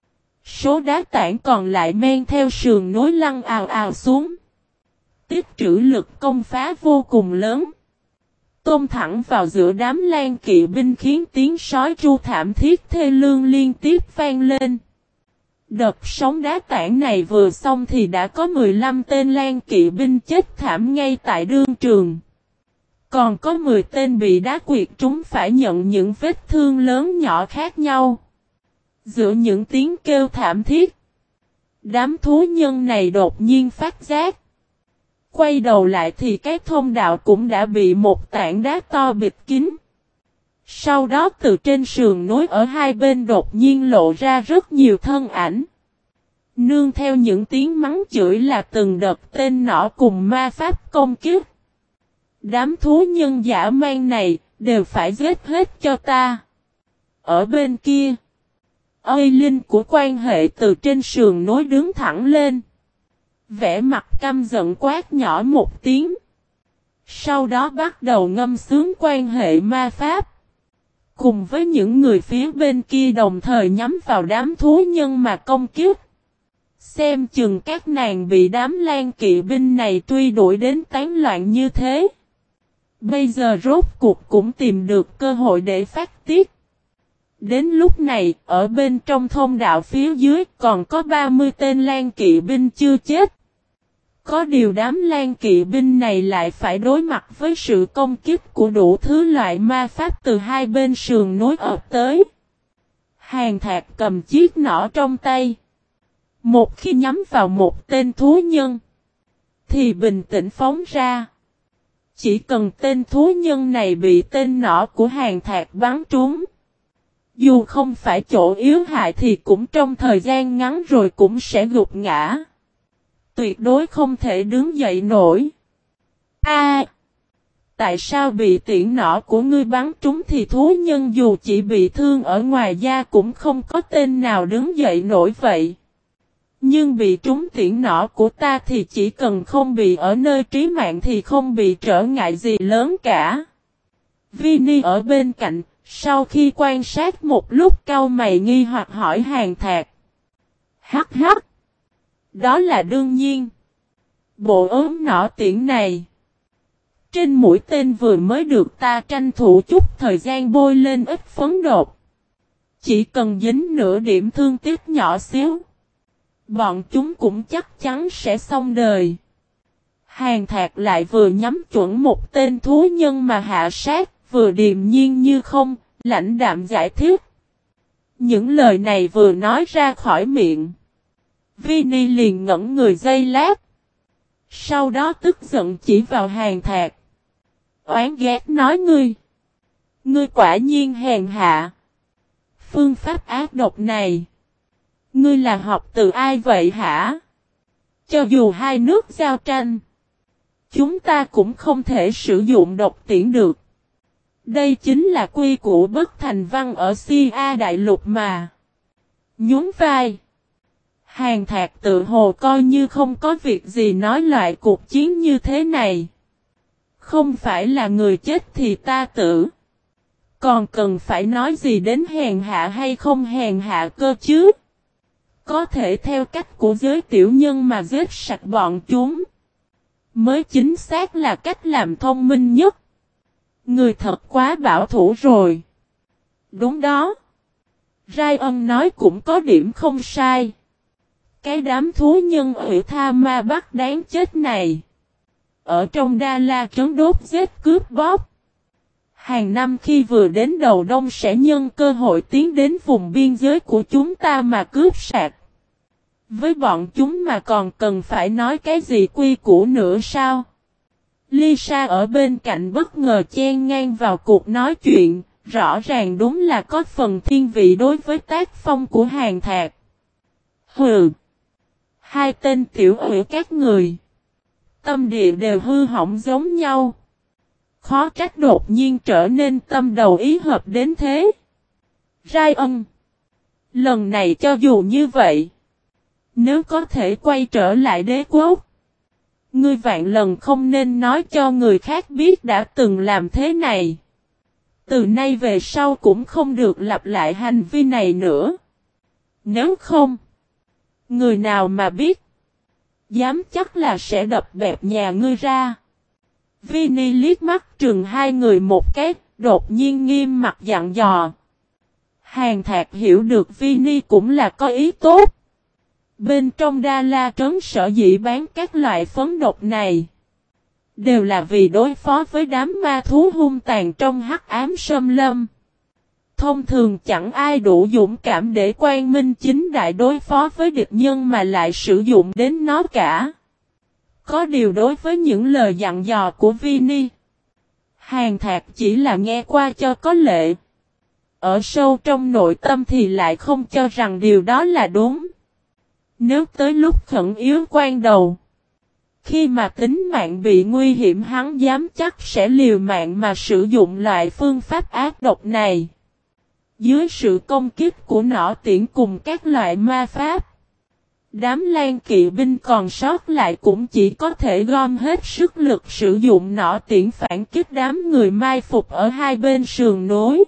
Số đá tảng còn lại men theo sườn núi lăn ào ào xuống. Tích trữ lực công phá vô cùng lớn. Tôm thẳng vào giữa đám Lan kỵ binh khiến tiếng sói tru thảm thiết thê lương liên tiếp vang lên. Đợt sóng đá tảng này vừa xong thì đã có 15 tên Lan kỵ binh chết thảm ngay tại đương trường. Còn có 10 tên bị đá quyệt trúng phải nhận những vết thương lớn nhỏ khác nhau. Giữa những tiếng kêu thảm thiết, đám thú nhân này đột nhiên phát giác. Quay đầu lại thì cái thông đạo cũng đã bị một tảng đá to bịt kín. Sau đó từ trên sườn núi ở hai bên đột nhiên lộ ra rất nhiều thân ảnh. Nương theo những tiếng mắng chửi là từng đợt tên nỏ cùng ma pháp công kích. Đám thú nhân dã man này đều phải giết hết cho ta. Ở bên kia, Linh của quan hệ từ trên sườn núi đứng thẳng lên. Vẻ mặt căm giận quát nhỏ một tiếng. Sau đó bắt đầu ngâm sướng quan hệ ma pháp. Cùng với những người phía bên kia đồng thời nhắm vào đám thú nhân mà công kích. Xem chừng các nàng bị đám Lan kỵ binh này truy đuổi đến tán loạn như thế. Bây giờ rốt cuộc cũng tìm được cơ hội để phát tiết. Đến lúc này, ở bên trong thông đạo phía dưới còn có 30 tên Lan kỵ binh chưa chết. Có điều đám Lan kỵ binh này lại phải đối mặt với sự công kích của đủ thứ loại ma pháp từ hai bên sườn núi ập tới. Hàn Thạc cầm chiếc nỏ trong tay. Một khi nhắm vào một tên thú nhân, thì bình tĩnh phóng ra. Chỉ cần tên thú nhân này bị tên nỏ của Hàn Thạc bắn trúng, dù không phải chỗ yếu hại thì cũng trong thời gian ngắn rồi cũng sẽ gục ngã. Tuyệt đối không thể đứng dậy nổi. Tại sao bị tiễn nỏ của ngươi bắn trúng thì thú nhân dù chỉ bị thương ở ngoài da cũng không có tên nào đứng dậy nổi vậy. Nhưng bị trúng tiễn nỏ của ta thì chỉ cần không bị ở nơi trí mạng thì không bị trở ngại gì lớn cả. Vinny ở bên cạnh, sau khi quan sát một lúc cau mày nghi hoặc hỏi Hàn Thạc. Hắc hắc. Đó là đương nhiên. Bộ ốm nỏ tiễn này, trên mũi tên vừa mới được ta tranh thủ chút thời gian bôi lên ít phấn đột. Chỉ cần dính nửa điểm thương tiếc nhỏ xíu, bọn chúng cũng chắc chắn sẽ xong đời. Hàn Thạc lại vừa nhắm chuẩn một tên thú nhân mà hạ sát, vừa điềm nhiên như không, lãnh đạm giải thích. Những lời này vừa nói ra khỏi miệng, Vinny liền ngẩn người giây lát. Sau đó tức giận chỉ vào Hàn Thạc. Oán ghét nói ngươi quả nhiên hèn hạ. Phương pháp ác độc này, ngươi là học từ ai vậy hả? Cho dù hai nước giao tranh, chúng ta cũng không thể sử dụng độc tiễn được. Đây chính là quy củ bất thành văn ở Sia Đại Lục mà. Nhún vai, Hàn Thạc tự hồ coi như không có việc gì nói loại cuộc chiến như thế này. Không phải là người chết thì ta tử. Còn cần phải nói gì đến hèn hạ hay không hèn hạ cơ chứ? Có thể theo cách của giới tiểu nhân mà giết sạch bọn chúng. Mới chính xác là cách làm thông minh nhất. Người thật quá bảo thủ rồi. Đúng đó. Ryan nói cũng có điểm không sai. Cái đám thú nhân ủy tha ma bắt đáng chết này. Ở trong Đa La trấn đốt giết cướp bóc. Hàng năm khi vừa đến đầu đông sẽ nhân cơ hội tiến đến vùng biên giới của chúng ta mà cướp sạch. Với bọn chúng mà còn cần phải nói cái gì quy củ nữa sao? Lisa ở bên cạnh bất ngờ chen ngang vào cuộc nói chuyện, rõ ràng đúng là có phần thiên vị đối với tác phong của Hàn Thạc. Hừ! Hai tên tiểu ủy các người. Tâm địa đều hư hỏng giống nhau. Khó trách đột nhiên trở nên tâm đầu ý hợp đến thế. Ryan! Lần này cho dù như vậy, nếu có thể quay trở lại đế quốc, ngươi vạn lần không nên nói cho người khác biết đã từng làm thế này. Từ nay về sau cũng không được lặp lại hành vi này nữa. Nếu không, người nào mà biết, dám chắc là sẽ đập bẹp nhà ngươi ra. Vinny liếc mắt trừng hai người một cái, đột nhiên nghiêm mặt dặn dò. Hàn Thạc hiểu được Vinny cũng là có ý tốt. Bên trong Đa La trấn sở dĩ bán các loại phấn độc này, đều là vì đối phó với đám ma thú hung tàn trong hắc ám xâm lâm. Thông thường chẳng ai đủ dũng cảm để quang minh chính đại đối phó với địch nhân mà lại sử dụng đến nó cả. Có điều đối với những lời dặn dò của Vinny, Hàn Thạc chỉ là nghe qua cho có lệ. Ở sâu trong nội tâm thì lại không cho rằng điều đó là đúng. Nếu tới lúc khẩn yếu quan đầu, khi mà tính mạng bị nguy hiểm hắn dám chắc sẽ liều mạng mà sử dụng loại phương pháp ác độc này. Dưới sự công kích của nỏ tiễn cùng các loại ma pháp, đám Lan kỵ binh còn sót lại cũng chỉ có thể gom hết sức lực sử dụng nỏ tiễn phản kích đám người mai phục ở hai bên sườn núi.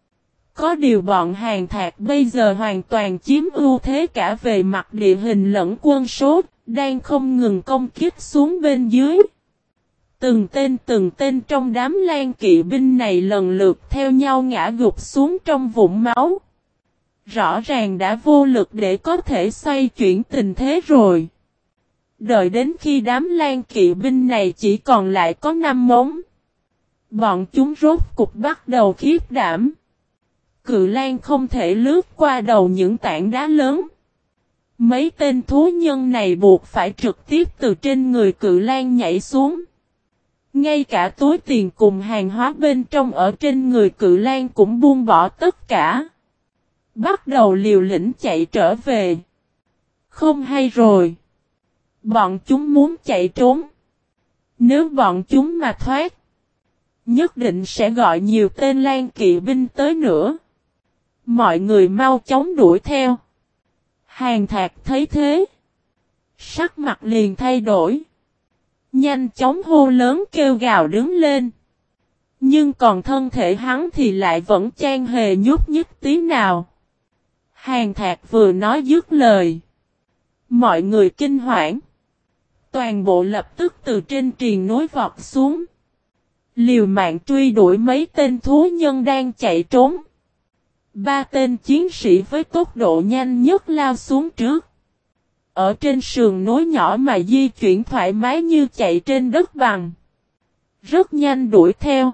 Có điều bọn Hàn Thạc bây giờ hoàn toàn chiếm ưu thế cả về mặt địa hình lẫn quân số, đang không ngừng công kích xuống bên dưới. Từng tên trong đám Lan kỵ binh này lần lượt theo nhau ngã gục xuống trong vũng máu. Rõ ràng đã vô lực để có thể xoay chuyển tình thế rồi. Đợi đến khi đám Lan kỵ binh này chỉ còn lại có 5 mống, bọn chúng rốt cục bắt đầu khiếp đảm. Cự Lan không thể lướt qua đầu những tảng đá lớn. Mấy tên thú nhân này buộc phải trực tiếp từ trên người Cự Lan nhảy xuống. Ngay cả túi tiền cùng hàng hóa bên trong ở trên người Cự Lan cũng buông bỏ tất cả. Bắt đầu liều lĩnh chạy trở về. Không hay rồi. Bọn chúng muốn chạy trốn. Nếu bọn chúng mà thoát, nhất định sẽ gọi nhiều tên Lan kỵ binh tới nữa. Mọi người mau chóng đuổi theo. Hàn Thạc thấy thế, sắc mặt liền thay đổi. Nhanh chóng hô lớn kêu gào đứng lên. Nhưng còn thân thể hắn thì lại vẫn chan hề nhúc nhích tí nào. Hàn Thạc vừa nói dứt lời, mọi người kinh hoảng. Toàn bộ lập tức từ trên triền núi vọt xuống, liều mạng truy đuổi mấy tên thú nhân đang chạy trốn. 3 tên chiến sĩ với tốc độ nhanh nhất lao xuống trước. Ở trên sườn núi nhỏ mà di chuyển thoải mái như chạy trên đất bằng. Rất nhanh đuổi theo.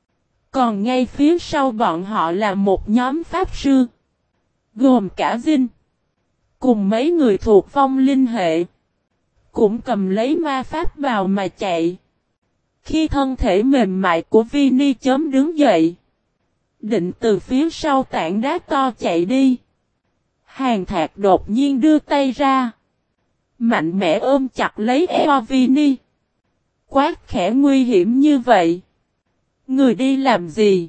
Còn ngay phía sau bọn họ là một nhóm pháp sư, gồm cả Dinh, cùng mấy người thuộc vong linh hệ, cũng cầm lấy ma pháp bào mà chạy. Khi thân thể mềm mại của Vinny chớm đứng dậy, định từ phía sau tảng đá to chạy đi, Hàn Thạc đột nhiên đưa tay ra, mạnh mẽ ôm chặt lấy eo Vinny. Quát khẽ nguy hiểm như vậy, người đi làm gì?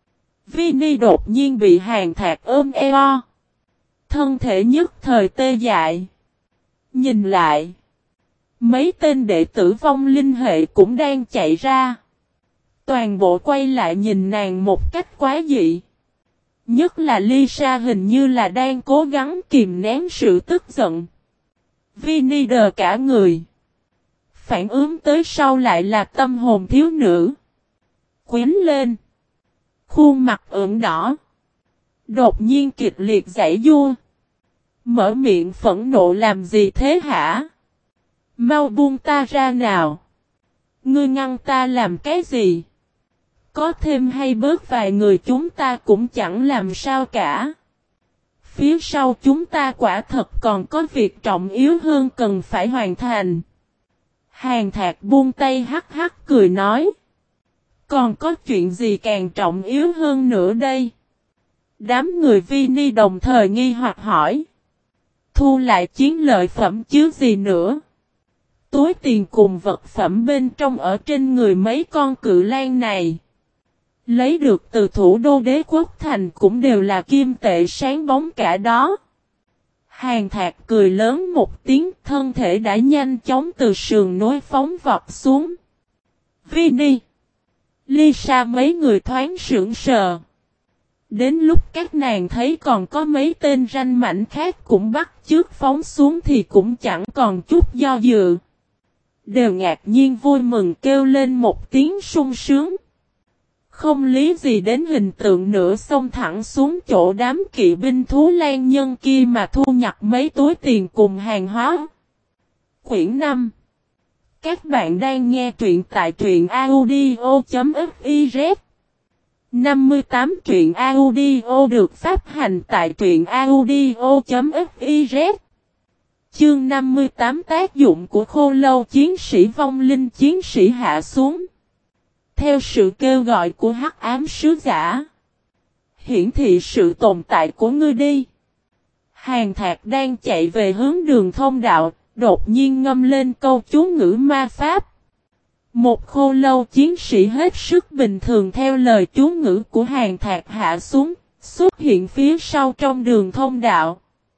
Vinny đột nhiên bị Hàn Thạc ôm eo, thân thể nhất thời tê dại. Nhìn lại, mấy tên đệ tử vong linh hệ cũng đang chạy ra. Toàn bộ quay lại nhìn nàng một cách quá dị. Nhất là Lisa hình như là đang cố gắng kìm nén sự tức giận. Vinny đờ cả người, phản ứng tới sau lại là tâm hồn thiếu nữ. Quyến lên. Khuôn mặt ửng đỏ. Đột nhiên kịch liệt giãy giụa. Mở miệng phẫn nộ làm gì thế hả? Mau buông ta ra nào. Ngươi ngăn ta làm cái gì? Có thêm hay bớt vài người chúng ta cũng chẳng làm sao cả. Phía sau chúng ta quả thật còn có việc trọng yếu hơn cần phải hoàn thành. Hàn Thạc buông tay hắc hắc cười nói. Còn có chuyện gì càng trọng yếu hơn nữa đây? Đám người Vini đồng thời nghi hoặc hỏi. Thu lại chiến lợi phẩm chứ gì nữa? Túi tiền cùng vật phẩm bên trong ở trên người mấy con cự lang này. Lấy được từ thủ đô đế quốc thành cũng đều là kim tệ sáng bóng cả đó. Hàn Thạc cười lớn một tiếng, thân thể đã nhanh chóng từ sườn núi phóng vọt xuống. Vini, Lisa mấy người thoáng sững sờ. Đến lúc các nàng thấy còn có mấy tên ranh mảnh khác cũng bắt chước phóng xuống thì cũng chẳng còn chút do dự. Đều ngạc nhiên vui mừng kêu lên một tiếng sung sướng. Không lý gì đến hình tượng nữa xông thẳng xuống chỗ đám kỵ binh thú lang nhân kia mà thu nhặt mấy túi tiền cùng hàng hóa. Quyển 5. Các bạn đang nghe truyện tại truyện audio.fiz 58 truyện audio được phát hành tại truyện audio.fiz. Chương 58 tác dụng của khô lâu chiến sĩ vong linh chiến sĩ hạ xuống. Theo sự kêu gọi của hắc ám sứ giả. Hiển thị sự tồn tại của ngươi đi. Hàn Thạc đang chạy về hướng đường thông đạo, đột nhiên ngâm lên câu chú ngữ ma pháp. Một khô lâu chiến sĩ hết sức bình thường theo lời chú ngữ của Hàn Thạc hạ xuống, xuất hiện phía sau trong đường thông đạo.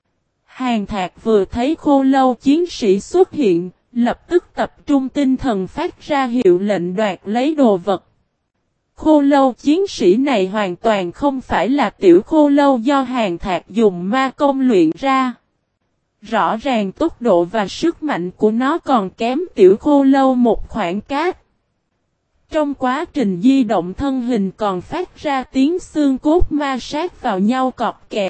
Hàn Thạc vừa thấy khô lâu chiến sĩ xuất hiện, lập tức tập trung tinh thần phát ra hiệu lệnh đoạt lấy đồ vật. Khô lâu chiến sĩ này hoàn toàn không phải là tiểu khô lâu do Hàn Thạc dùng ma công luyện ra. Rõ ràng tốc độ và sức mạnh của nó còn kém tiểu khô lâu một khoảng cát. Trong quá trình di động thân hình còn phát ra tiếng xương cốt ma sát vào nhau cọp kẹt.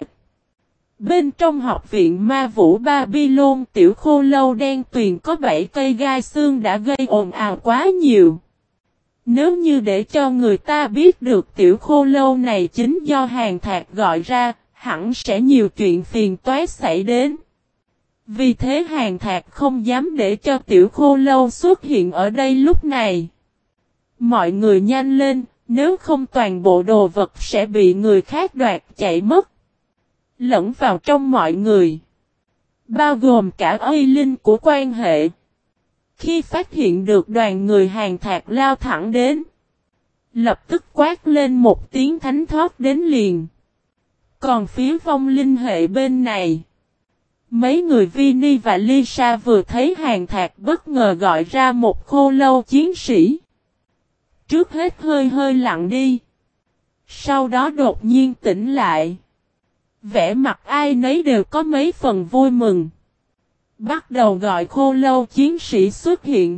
Bên trong học viện ma vũ Babylon tiểu khô lâu đen tuyền có 7 cây gai xương đã gây ồn ào quá nhiều. Nếu như để cho người ta biết được tiểu khô lâu này chính do Hàn Thạc gọi ra, hẳn sẽ nhiều chuyện phiền toái xảy đến. Vì thế Hàn Thạc không dám để cho tiểu khô lâu xuất hiện ở đây lúc này. Mọi người nhanh lên, nếu không toàn bộ đồ vật sẽ bị người khác đoạt chạy mất. Lẫn vào trong mọi người. Bao gồm cả uy linh của quan hệ. Khi phát hiện được đoàn người Hàn Thạc lao thẳng đến. Lập tức quát lên một tiếng thánh thoát đến liền. Còn phía vong linh hệ bên này. Mấy người Vini và Lisa vừa thấy Hàn Thạc bất ngờ gọi ra một khô lâu chiến sĩ. Trước hết hơi hơi lặng đi. Sau đó đột nhiên tỉnh lại. Vẻ mặt ai nấy đều có mấy phần vui mừng. Bắt đầu gọi khô lâu chiến sĩ xuất hiện.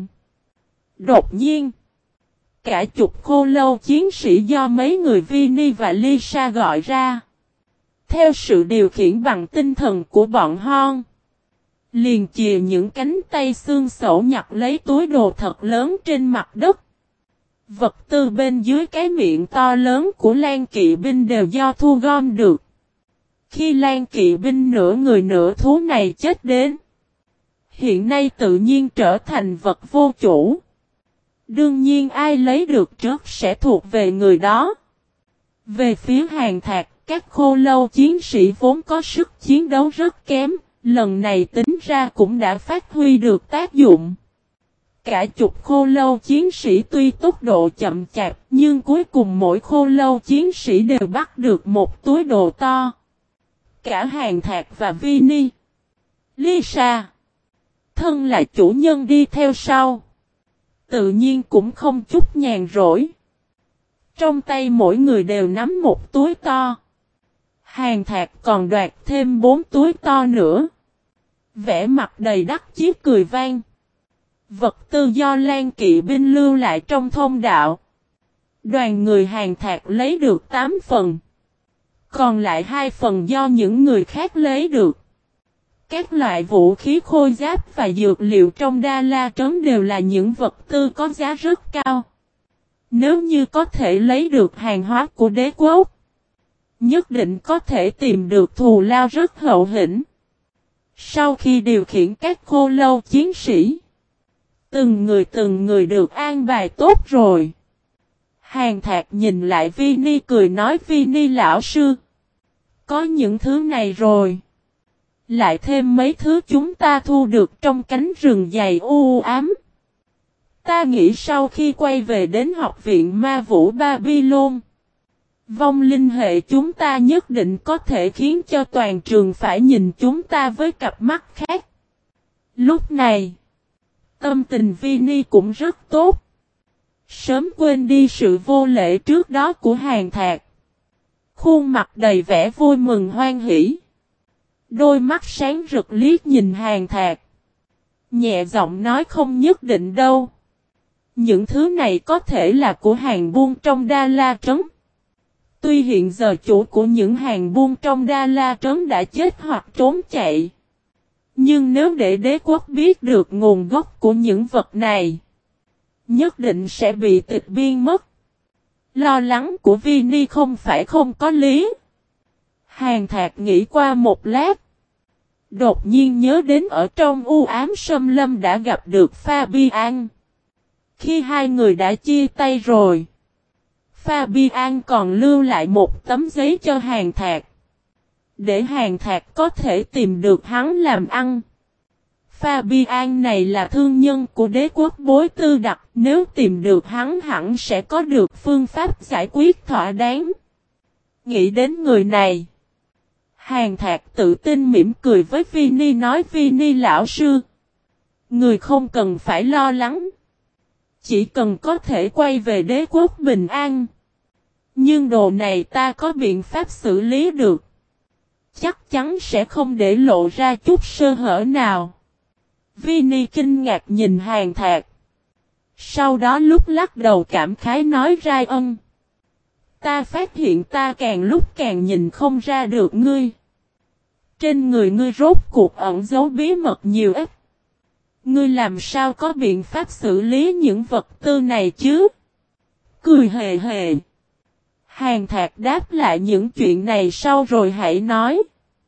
Đột nhiên. Cả chục khô lâu chiến sĩ do mấy người Vini và Lisa gọi ra. Theo sự điều khiển bằng tinh thần của bọn Hon. Liền chìa những cánh tay xương sẩu nhặt lấy túi đồ thật lớn trên mặt đất. Vật tư bên dưới cái miệng to lớn của Lan kỵ binh đều do thu gom được. Khi Lan kỵ binh nửa người nửa thú này chết đến. Hiện nay tự nhiên trở thành vật vô chủ. Đương nhiên ai lấy được trước sẽ thuộc về người đó. Về phía Hàn Thạc, các khô lâu chiến sĩ vốn có sức chiến đấu rất kém, lần này tính ra cũng đã phát huy được tác dụng. Cả chục khô lâu chiến sĩ tuy tốc độ chậm chạp, nhưng cuối cùng mỗi khô lâu chiến sĩ đều bắt được một túi đồ to. Cả Hàn Thạc và Vini, Lisa, thân là chủ nhân đi theo sau. Tự nhiên cũng không chút nhàn rỗi. Trong tay mỗi người đều nắm một túi to. Hàn Thạc còn đoạt thêm 4 túi to nữa. Vẻ mặt đầy đắc chí cười vang. Vật tư do Lan kỵ binh lưu lại trong thông đạo. Đoàn người Hàn Thạc lấy được 8 phần. Còn lại 2 phần do những người khác lấy được. Các loại vũ khí khôi giáp và dược liệu trong Đa La Trấn đều là những vật tư có giá rất cao. Nếu như có thể lấy được hàng hóa của đế quốc, nhất định có thể tìm được thù lao rất hậu hĩnh. Sau khi điều khiển các khô lâu chiến sĩ, từng người được an bài tốt rồi. Hàn Thạc nhìn lại Vini cười nói Vini lão sư. Có những thứ này rồi. Lại thêm mấy thứ chúng ta thu được trong cánh rừng dày u ám. Ta nghĩ sau khi quay về đến học viện ma vũ Babylon, vong linh hệ chúng ta nhất định có thể khiến cho toàn trường phải nhìn chúng ta với cặp mắt khác. Lúc này, tâm tình Vini cũng rất tốt. Sớm quên đi sự vô lễ trước đó của Hàn Thạc. Khuôn mặt đầy vẻ vui mừng hoan hỉ. Đôi mắt sáng rực liếc nhìn Hàn Thạc. Nhẹ giọng nói không nhất định đâu. Những thứ này có thể là của hàng buôn trong Đa La Trấn. Tuy hiện giờ chủ của những hàng buôn trong Đa La Trấn đã chết hoặc trốn chạy. Nhưng nếu để đế quốc biết được nguồn gốc của những vật này, nhất định sẽ bị tịch biên mất. Lo lắng của Vini không phải không có lý. Hàn Thạc nghĩ qua một lát. Đột nhiên nhớ đến ở trong u ám xâm lâm đã gặp được Fabian. Khi hai người đã chia tay rồi, Fabian còn lưu lại một tấm giấy cho Hàn Thạc. Để Hàn Thạc có thể tìm được hắn làm ăn. Fabian này là thương nhân của đế quốc bối tư đặc. Nếu tìm được hắn hẳn sẽ có được phương pháp giải quyết thỏa đáng. Nghĩ đến người này, Hàn Thạc tự tin mỉm cười với Vini nói Vini lão sư. Người không cần phải lo lắng. Chỉ cần có thể quay về đế quốc bình an. Nhưng đồ này ta có biện pháp xử lý được. Chắc chắn sẽ không để lộ ra chút sơ hở nào. Vini kinh ngạc nhìn Hàn Thạc. Sau đó lúc lắc đầu cảm khái nói Ryan. Ta phát hiện ta càng lúc càng nhìn không ra được ngươi. Trên người ngươi rốt cuộc ẩn giấu bí mật nhiều ít. Ngươi làm sao có biện pháp xử lý những vật tư này chứ? Cười hề hề. Hàn Thạc đáp lại những chuyện này sau rồi hãy nói.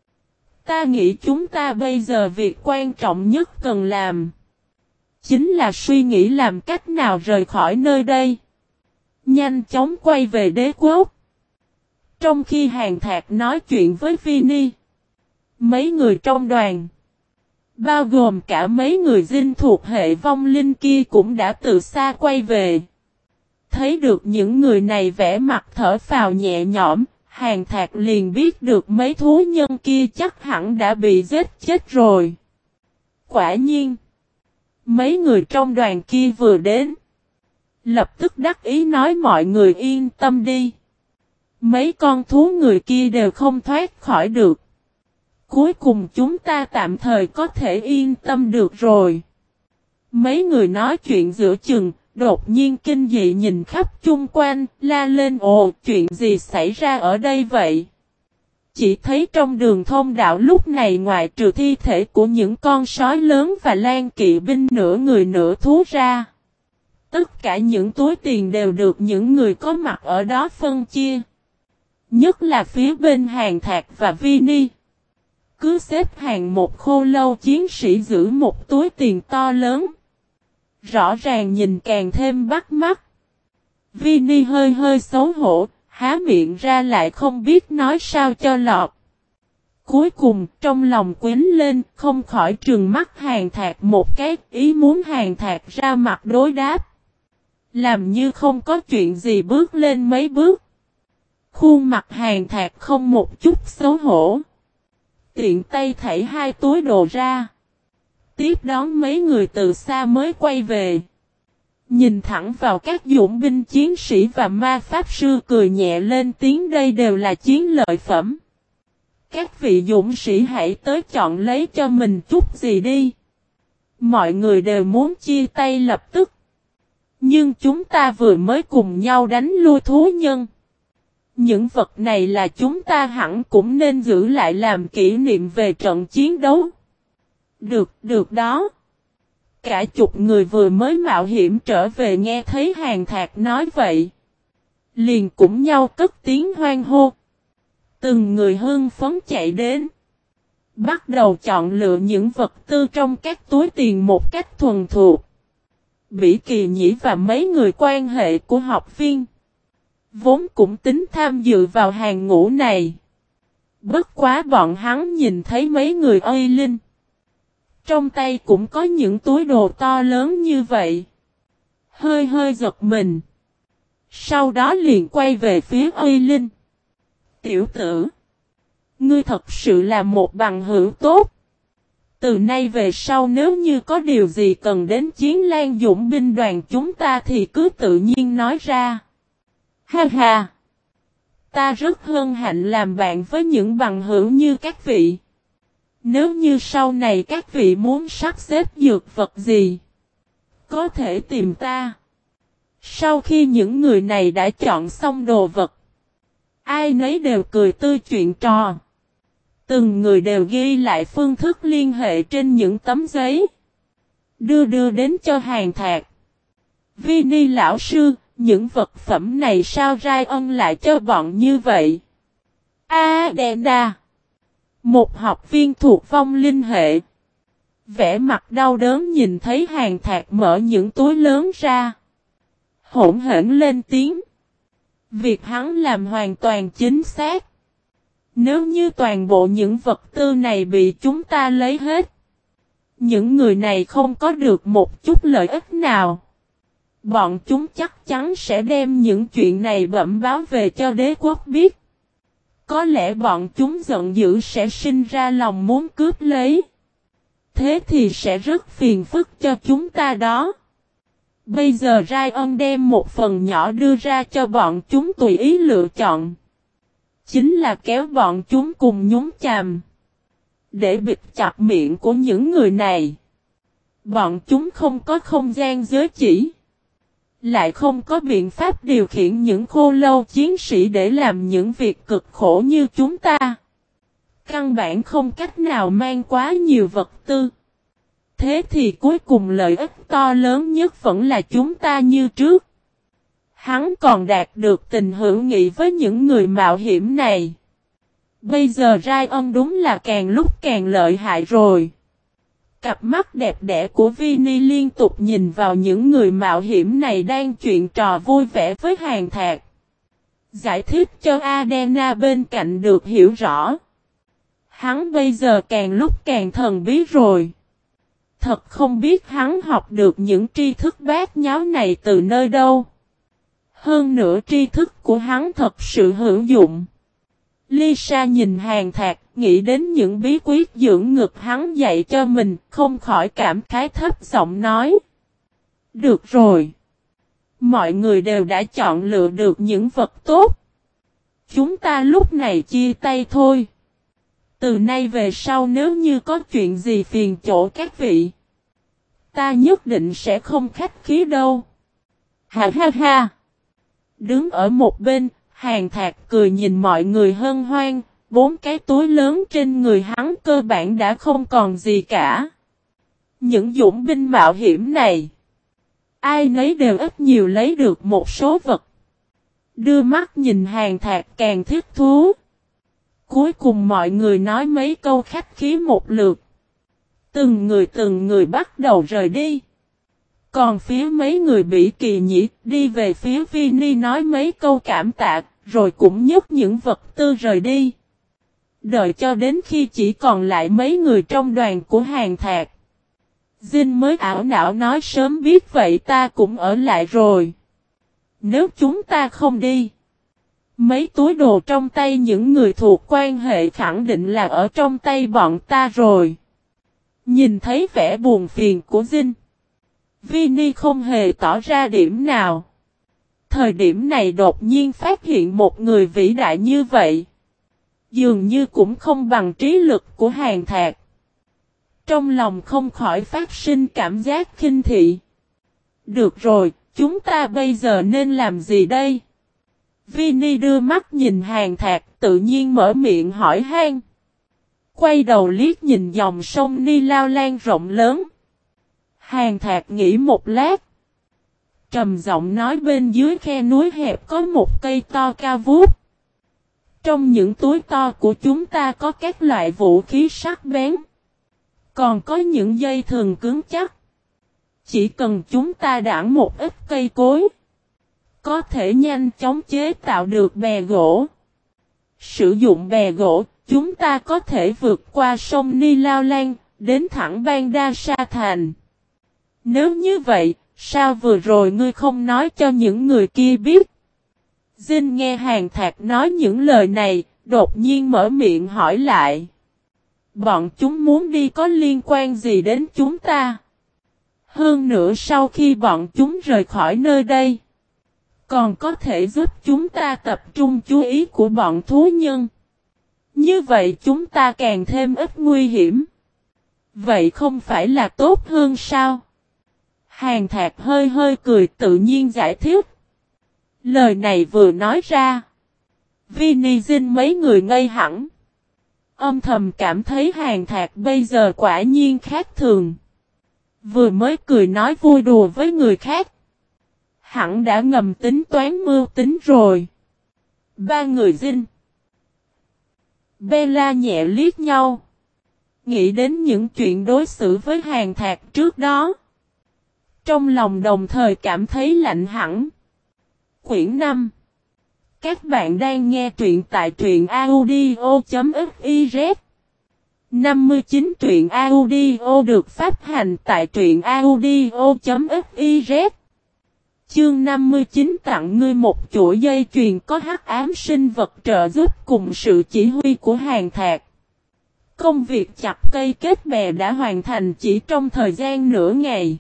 Ta nghĩ chúng ta bây giờ việc quan trọng nhất cần làm chính là suy nghĩ làm cách nào rời khỏi nơi đây. Nhanh chóng quay về đế quốc. Trong khi Hàn Thạc nói chuyện với Vini, mấy người trong đoàn, bao gồm cả mấy người dinh thuộc hệ vong linh kia cũng đã từ xa quay về. Thấy được những người này vẻ mặt thở phào nhẹ nhõm, Hàn Thạc liền biết được mấy thú nhân kia chắc hẳn đã bị giết chết rồi. Quả nhiên, mấy người trong đoàn kia vừa đến, lập tức đắc ý nói mọi người yên tâm đi. Mấy con thú người kia đều không thoát khỏi được. Cuối cùng chúng ta tạm thời có thể yên tâm được rồi. Mấy người nói chuyện giữa chừng, đột nhiên kinh dị nhìn khắp chung quanh, la lên ồ chuyện gì xảy ra ở đây vậy? Chỉ thấy trong đường thông đạo lúc này ngoài trừ thi thể của những con sói lớn và Lan kỵ binh nửa người nửa thú ra. Tất cả những túi tiền đều được những người có mặt ở đó phân chia. Nhất là phía bên Hàn Thạc và Vini. Cứ xếp hàng một khô lâu chiến sĩ giữ một túi tiền to lớn. Rõ ràng nhìn càng thêm bắt mắt. Vini hơi hơi xấu hổ, há miệng ra lại không biết nói sao cho lọt. Cuối cùng trong lòng quýnh lên, không khỏi trừng mắt Hàn Thạc một cái, ý muốn Hàn Thạc ra mặt đối đáp. Làm như không có chuyện gì bước lên mấy bước. Khuôn mặt Hàn Thạc không một chút xấu hổ. Tiện tay thảy hai túi đồ ra. Tiếp đón mấy người từ xa mới quay về. Nhìn thẳng vào các dũng binh chiến sĩ và ma pháp sư cười nhẹ lên tiếng đây đều là chiến lợi phẩm. Các vị dũng sĩ hãy tới chọn lấy cho mình chút gì đi. Mọi người đều muốn chia tay lập tức. Nhưng chúng ta vừa mới cùng nhau đánh lui thú nhân. Những vật này là chúng ta hẳn cũng nên giữ lại làm kỷ niệm về trận chiến đấu. Được đó. Cả chục người vừa mới mạo hiểm trở về nghe thấy Hàn Thạc nói vậy. Liền cũng nhau cất tiếng hoan hô. Từng người hưng phấn chạy đến. Bắt đầu chọn lựa những vật tư trong các túi tiền một cách thuần thục. Bỉ Kỳ Nhĩ và mấy người quan hệ của học viên vốn cũng tính tham dự vào hàng ngũ này. Bất quá bọn hắn nhìn thấy mấy người Ây Linh. Trong tay cũng có những túi đồ to lớn như vậy. Hơi giật mình. Sau đó liền quay về phía Ây Linh. Tiểu tử. Ngươi thật sự là một bằng hữu tốt. Từ nay về sau nếu như có điều gì cần đến Chiến Lan Dũng binh đoàn chúng ta thì cứ tự nhiên nói ra. Ha ha. Ta rất hân hạnh làm bạn với những bằng hữu như các vị. Nếu như sau này các vị muốn sắp xếp dược vật gì, có thể tìm ta. Sau khi những người này đã chọn xong đồ vật, ai nấy đều cười tươi chuyện trò. Từng người đều ghi lại phương thức liên hệ trên những tấm giấy. Đưa đến cho Hàn Thạc. Vini lão sư, những vật phẩm này sao Ryan lại cho bọn như vậy? Adena. Một học viên thuộc vong linh hệ. Vẻ mặt đau đớn nhìn thấy Hàn Thạc mở những túi lớn ra. Hỗn hển lên tiếng. Việc hắn làm hoàn toàn chính xác. Nếu như toàn bộ những vật tư này bị chúng ta lấy hết, những người này không có được một chút lợi ích nào. Bọn chúng chắc chắn sẽ đem những chuyện này bẩm báo về cho đế quốc biết. Có lẽ bọn chúng giận dữ sẽ sinh ra lòng muốn cướp lấy. Thế thì sẽ rất phiền phức cho chúng ta đó. Bây giờ Ryan đem một phần nhỏ đưa ra cho bọn chúng tùy ý lựa chọn. Chính là kéo bọn chúng cùng nhúng chàm. Để bịt chặt miệng của những người này. Bọn chúng không có không gian giới chỉ. Lại không có biện pháp điều khiển những khô lâu chiến sĩ để làm những việc cực khổ như chúng ta. Căn bản không cách nào mang quá nhiều vật tư. Thế thì cuối cùng lợi ích to lớn nhất vẫn là chúng ta như trước. Hắn còn đạt được tình hữu nghị với những người mạo hiểm này. Bây giờ Ryan đúng là càng lúc càng lợi hại rồi. Cặp mắt đẹp đẽ của Vini liên tục nhìn vào những người mạo hiểm này đang chuyện trò vui vẻ với Hàn Thạc. Giải thích cho Adena bên cạnh được hiểu rõ. Hắn bây giờ càng lúc càng thần bí rồi. Thật không biết hắn học được những tri thức bát nháo này từ nơi đâu. Hơn nữa tri thức của hắn thật sự hữu dụng. Lisa nhìn Hàn Thạc, nghĩ đến những bí quyết dưỡng ngực hắn dạy cho mình, không khỏi cảm khái thấp giọng nói. Được rồi. Mọi người đều đã chọn lựa được những vật tốt. Chúng ta lúc này chia tay thôi. Từ nay về sau nếu như có chuyện gì phiền chỗ các vị, ta nhất định sẽ không khách khí đâu. Ha ha ha. Đứng ở một bên, Hàn Thạc cười nhìn mọi người hân hoan, 4 cái túi lớn trên người hắn cơ bản đã không còn gì cả. Những dũng binh mạo hiểm này, ai nấy đều ít nhiều lấy được một số vật. Đưa mắt nhìn Hàn Thạc càng thích thú. Cuối cùng mọi người nói mấy câu khách khí một lượt. Từng người bắt đầu rời đi. Còn phía mấy người Bỉ Kỳ Nhĩ đi về phía Vini nói mấy câu cảm tạ, rồi cũng nhấc những vật tư rời đi. Đợi cho đến khi chỉ còn lại mấy người trong đoàn của Hàn Thạc, Jin mới ảo não nói sớm biết vậy ta cũng ở lại rồi. Nếu chúng ta không đi, mấy túi đồ trong tay những người thuộc quan hệ khẳng định là ở trong tay bọn ta rồi. Nhìn thấy vẻ buồn phiền của Jin, Vini không hề tỏ ra điểm nào. Thời điểm này đột nhiên phát hiện một người vĩ đại như vậy, dường như cũng không bằng trí lực của Hàn Thạc. Trong lòng không khỏi phát sinh cảm giác khinh thị. Được rồi, chúng ta bây giờ nên làm gì đây? Vinny đưa mắt nhìn Hàn Thạc, tự nhiên mở miệng hỏi han. Quay đầu liếc nhìn dòng sông Ni Lao Lan rộng lớn. Hàn Thạc nghĩ một lát. Trầm giọng nói, bên dưới khe núi hẹp có một cây to cao vút. Trong những túi to của chúng ta có các loại vũ khí sắc bén. Còn có những dây thừng cứng chắc. Chỉ cần chúng ta đãng một ít cây cối, có thể nhanh chóng chế tạo được bè gỗ. Sử dụng bè gỗ, chúng ta có thể vượt qua sông Ni Lao Lan, đến thẳng Banda Sa Thành. Nếu như vậy, sao vừa rồi ngươi không nói cho những người kia biết? Dinh nghe Hàn Thạc nói những lời này, đột nhiên mở miệng hỏi lại. Bọn chúng muốn đi có liên quan gì đến chúng ta? Hơn nữa sau khi bọn chúng rời khỏi nơi đây, còn có thể giúp chúng ta tập trung chú ý của bọn thú nhân. Như vậy chúng ta càng thêm ít nguy hiểm. Vậy không phải là tốt hơn sao? Hàn Thạc hơi hơi cười tự nhiên giải thích. Lời này vừa nói ra, Vinny Jin mấy người ngây hẳn. Âm thầm cảm thấy Hàn Thạc bây giờ quả nhiên khác thường. Vừa mới cười nói vui đùa với người khác, hẳn đã ngầm tính toán mưu tính rồi. Ba người Jin, Bella nhẹ liếc nhau, nghĩ đến những chuyện đối xử với Hàn Thạc trước đó. Trong lòng đồng thời cảm thấy lạnh hẳn. Quyển 5. Các bạn đang nghe truyện tại truyện audio.fiz. 59 truyện audio được phát hành tại truyện audio.fiz. Chương 59 tặng ngươi một chuỗi dây chuyền có hắc ám sinh vật trợ giúp cùng sự chỉ huy của Hàn Thạc. Công việc chặt cây kết bè đã hoàn thành chỉ trong thời gian nửa ngày.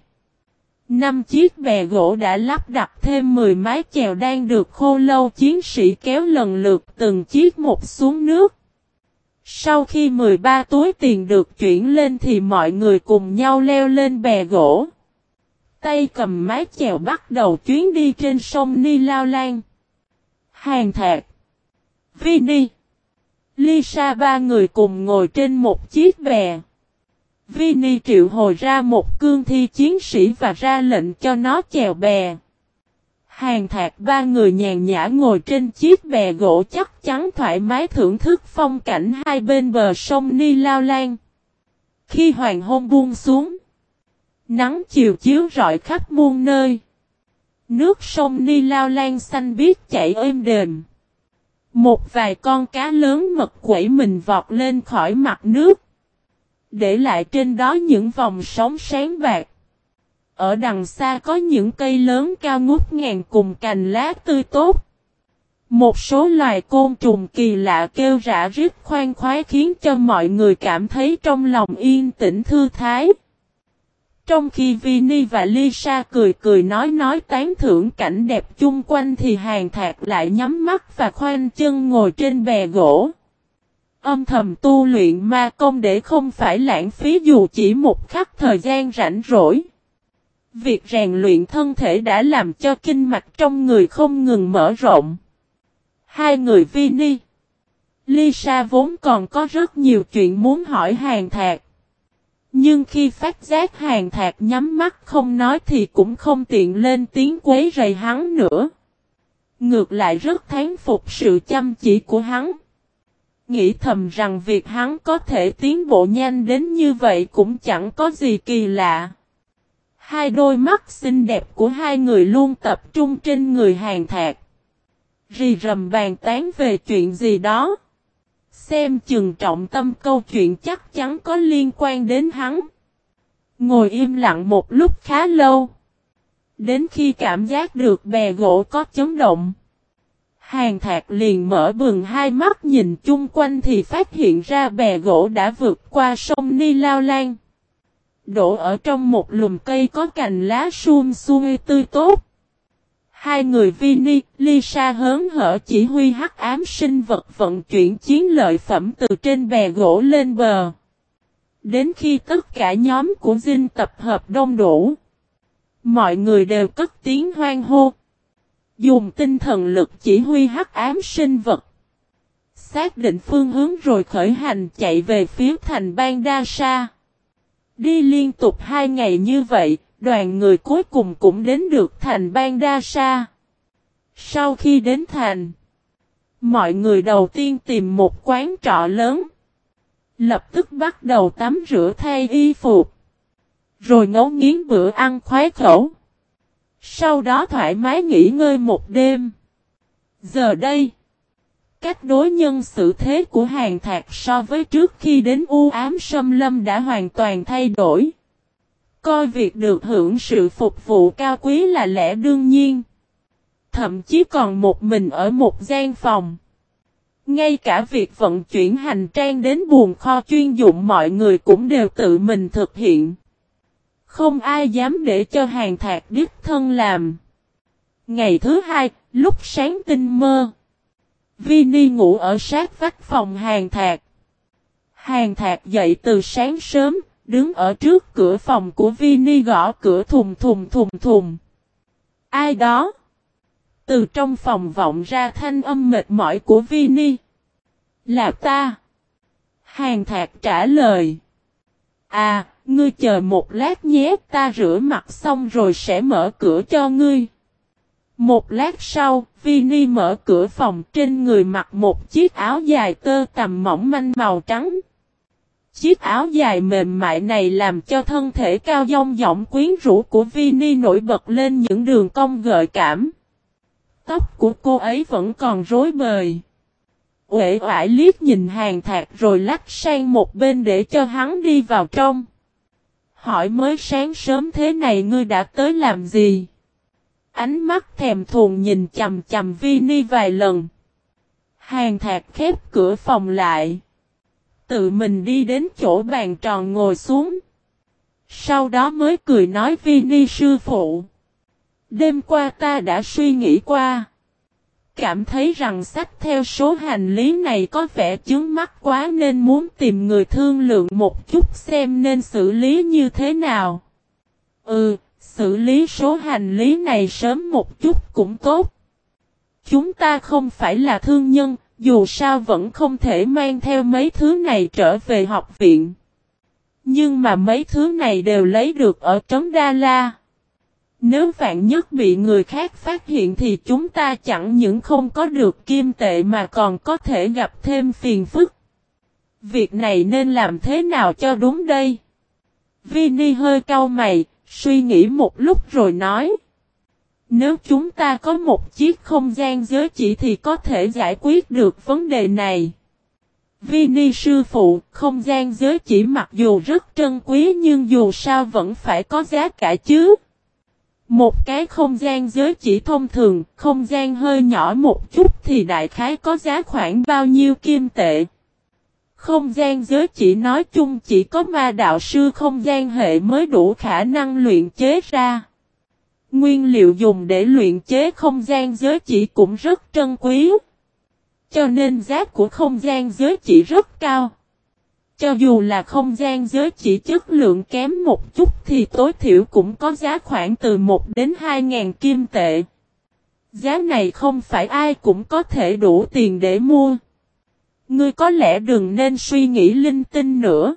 5 chiếc bè gỗ đã lắp đặt thêm 10 mái chèo đang được khô lâu chiến sĩ kéo lần lượt từng chiếc một xuống nước. Sau khi 13 túi tiền được chuyển lên thì mọi người cùng nhau leo lên bè gỗ. Tay cầm mái chèo bắt đầu chuyến đi trên sông Ni Lao Lan. Hàn Thạc, Vinny, Lisa ba người cùng ngồi trên một chiếc bè. Vinny triệu hồi ra một cương thi chiến sĩ và ra lệnh cho nó chèo bè. Hàn Thạc ba người nhàn nhã ngồi trên chiếc bè gỗ chắc chắn thoải mái thưởng thức phong cảnh hai bên bờ sông Ni Lao Lan. Khi hoàng hôn buông xuống, nắng chiều chiếu rọi khắp muôn nơi. Nước sông Ni Lao Lan xanh biếc chảy êm đềm. Một vài con cá lớn mật quẩy mình vọt lên khỏi mặt nước, để lại trên đó những vòng sóng sáng bạc. Ở đằng xa có những cây lớn cao ngút ngàn cùng cành lá tươi tốt. Một số loài côn trùng kỳ lạ kêu rã rít khoan khoái khiến cho mọi người cảm thấy trong lòng yên tĩnh thư thái. Trong khi Vinny và Lisa cười cười nói tán thưởng cảnh đẹp chung quanh thì Hàn Thạc lại nhắm mắt và khoanh chân ngồi trên bè gỗ. Âm thầm tu luyện ma công để không phải lãng phí dù chỉ một khắc thời gian rảnh rỗi. Việc rèn luyện thân thể đã làm cho kinh mạch trong người không ngừng mở rộng. Hai người Vinny, Lisa vốn còn có rất nhiều chuyện muốn hỏi Hàn Thạc. Nhưng khi phát giác Hàn Thạc nhắm mắt không nói thì cũng không tiện lên tiếng quấy rầy hắn nữa. Ngược lại rất thán phục sự chăm chỉ của hắn. Nghĩ thầm rằng việc hắn có thể tiến bộ nhanh đến như vậy cũng chẳng có gì kỳ lạ. Hai đôi mắt xinh đẹp của hai người luôn tập trung trên người Hàn Thạc. Rì rầm bàn tán về chuyện gì đó. Xem chừng trọng tâm câu chuyện chắc chắn có liên quan đến hắn. Ngồi im lặng một lúc khá lâu. Đến khi cảm giác được bè gỗ có chấn động, Hàn Thạc liền mở bừng hai mắt nhìn chung quanh thì phát hiện ra bè gỗ đã vượt qua sông Ni Lao Lan. Đổ ở trong một lùm cây có cành lá sum xuê tươi tốt. Hai người Vinny, Lisa hớn hở chỉ huy hắc ám sinh vật vận chuyển chiến lợi phẩm từ trên bè gỗ lên bờ. Đến khi tất cả nhóm của Dinh tập hợp đông đủ, mọi người đều cất tiếng hoan hô. Dùng tinh thần lực chỉ huy hắc ám sinh vật. Xác định phương hướng rồi khởi hành chạy về phía thành Bandasa. Đi liên tục 2 ngày như vậy, đoàn người cuối cùng cũng đến được thành Bandasa. Sau khi đến thành, mọi người đầu tiên tìm một quán trọ lớn. Lập tức bắt đầu tắm rửa thay y phục. Rồi ngấu nghiến bữa ăn khoái khẩu. Sau đó thoải mái nghỉ ngơi một đêm. Giờ đây, cách đối nhân xử thế của Hàn Thạc so với trước khi đến U Ám Xâm Lâm đã hoàn toàn thay đổi. Coi việc được hưởng sự phục vụ cao quý là lẽ đương nhiên. Thậm chí còn một mình ở một gian phòng. Ngay cả việc vận chuyển hành trang đến buồng kho chuyên dụng mọi người cũng đều tự mình thực hiện. Không ai dám để cho Hàn Thạc đích thân làm. Ngày thứ 2, lúc sáng tinh mơ, Vini ngủ ở sát vách phòng Hàn Thạc. Hàn Thạc dậy từ sáng sớm, đứng ở trước cửa phòng của Vini gõ cửa thùng thùng thùng thùng. Ai đó? Từ trong phòng vọng ra thanh âm mệt mỏi của Vini. Là ta. Hàn Thạc trả lời. À, ngươi chờ một lát nhé, ta rửa mặt xong rồi sẽ mở cửa cho ngươi. Một lát sau, Vini mở cửa phòng, trên người mặc một chiếc áo dài tơ tằm mỏng manh màu trắng. Chiếc áo dài mềm mại này làm cho thân thể cao dong dỏng quyến rũ của Vini nổi bật lên những đường cong gợi cảm. Tóc của cô ấy vẫn còn rối bời. Uể oải liếc nhìn Hàn Thạc rồi lách sang một bên để cho hắn đi vào trong. Hỏi mới sáng sớm thế này ngươi đã tới làm gì? Ánh mắt thèm thuồng nhìn chằm chằm Vini vài lần. Hàn Thạc khép cửa phòng lại. Tự mình đi đến chỗ bàn tròn ngồi xuống. Sau đó mới cười nói Vini sư phụ. Đêm qua ta đã suy nghĩ qua. Cảm thấy rằng xách theo số hành lý này có vẻ chướng mắt quá nên muốn tìm người thương lượng một chút xem nên xử lý như thế nào. Xử lý số hành lý này sớm một chút cũng tốt. Chúng ta không phải là thương nhân, dù sao vẫn không thể mang theo mấy thứ này trở về học viện. Nhưng mà mấy thứ này đều lấy được ở trấn Đa La. Nếu vạn nhất bị người khác phát hiện thì chúng ta chẳng những không có được kim tệ mà còn có thể gặp thêm phiền phức. Việc này nên làm thế nào cho đúng đây? Vini hơi cau mày, suy nghĩ một lúc rồi nói. Nếu chúng ta có một chiếc không gian giới chỉ thì có thể giải quyết được vấn đề này. Vini sư phụ, không gian giới chỉ mặc dù rất trân quý nhưng dù sao vẫn phải có giá cả chứ. Một cái không gian giới chỉ thông thường, không gian hơi nhỏ một chút thì đại khái có giá khoảng bao nhiêu kim tệ. Không gian giới chỉ nói chung chỉ có ma đạo sư không gian hệ mới đủ khả năng luyện chế ra. Nguyên liệu dùng để luyện chế không gian giới chỉ cũng rất trân quý. Cho nên giá của không gian giới chỉ rất cao. Cho dù là không gian giới chỉ chất lượng kém một chút thì tối thiểu cũng có giá khoảng từ 1 đến 2 ngàn kim tệ. Giá này không phải ai cũng có thể đủ tiền để mua. Ngươi có lẽ đừng nên suy nghĩ linh tinh nữa.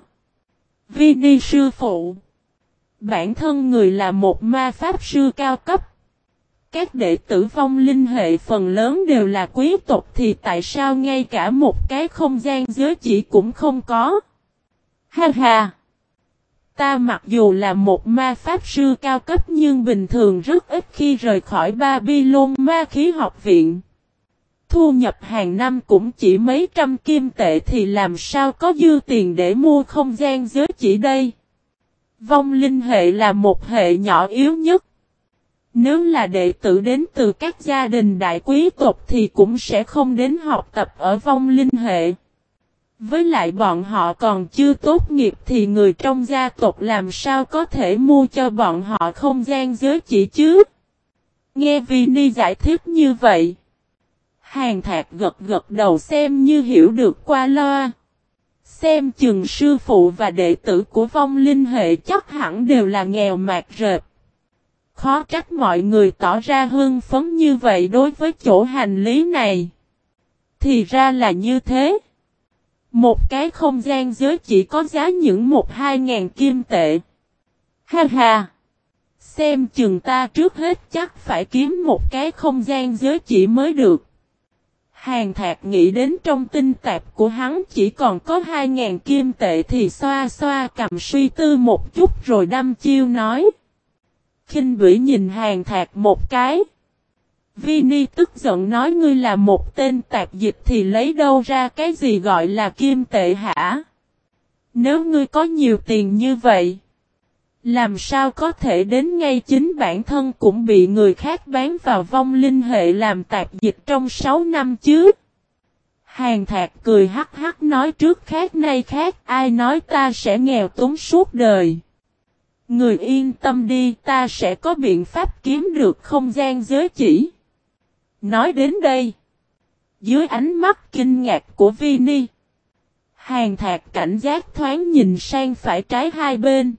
Vini sư phụ. Bản thân người là một ma pháp sư cao cấp. Các đệ tử vong linh hệ phần lớn đều là quý tộc thì tại sao ngay cả một cái không gian giới chỉ cũng không có? Ha ha! Ta mặc dù là một ma pháp sư cao cấp nhưng bình thường rất ít khi rời khỏi Babylon ma khí học viện. Thu nhập hàng năm cũng chỉ mấy trăm kim tệ thì làm sao có dư tiền để mua không gian giới chỉ đây? Vong linh hệ là một hệ nhỏ yếu nhất. Nếu là đệ tử đến từ các gia đình đại quý tộc thì cũng sẽ không đến học tập ở vong linh hệ. Với lại bọn họ còn chưa tốt nghiệp thì người trong gia tộc làm sao có thể mua cho bọn họ không gian giới chỉ chứ? Nghe Vini giải thích như vậy. Hàn Thạc gật gật đầu xem như hiểu được qua loa. Xem chừng sư phụ và đệ tử của vong linh hệ chắc hẳn đều là nghèo mạt rệp. Khó trách mọi người tỏ ra hưng phấn như vậy đối với chỗ hành lý này. Thì ra là như thế. Một cái không gian giới chỉ có giá những 1-2 ngàn kim tệ. Ha ha! Xem chừng ta trước hết chắc phải kiếm một cái không gian giới chỉ mới được. Hàn Thạc nghĩ đến trong tinh tạp của hắn chỉ còn có 2.000 kim tệ thì xoa xoa cầm suy tư một chút rồi đâm chiêu nói. Khinh bỉ nhìn Hàn Thạc một cái. Vini tức giận nói ngươi là một tên tạp dịch thì lấy đâu ra cái gì gọi là kim tệ hả? Nếu ngươi có nhiều tiền như vậy, làm sao có thể đến ngay chính bản thân cũng bị người khác bán vào vong linh hệ làm tạp dịch trong 6 năm chứ? Hàn Thạc cười hắc hắc nói trước khác nay khác, ai nói ta sẽ nghèo túng suốt đời. Người yên tâm đi, ta sẽ có biện pháp kiếm được không gian giới chỉ. Nói đến đây, dưới ánh mắt kinh ngạc của Vini, Hàn Thạc cảnh giác thoáng nhìn sang phải trái hai bên.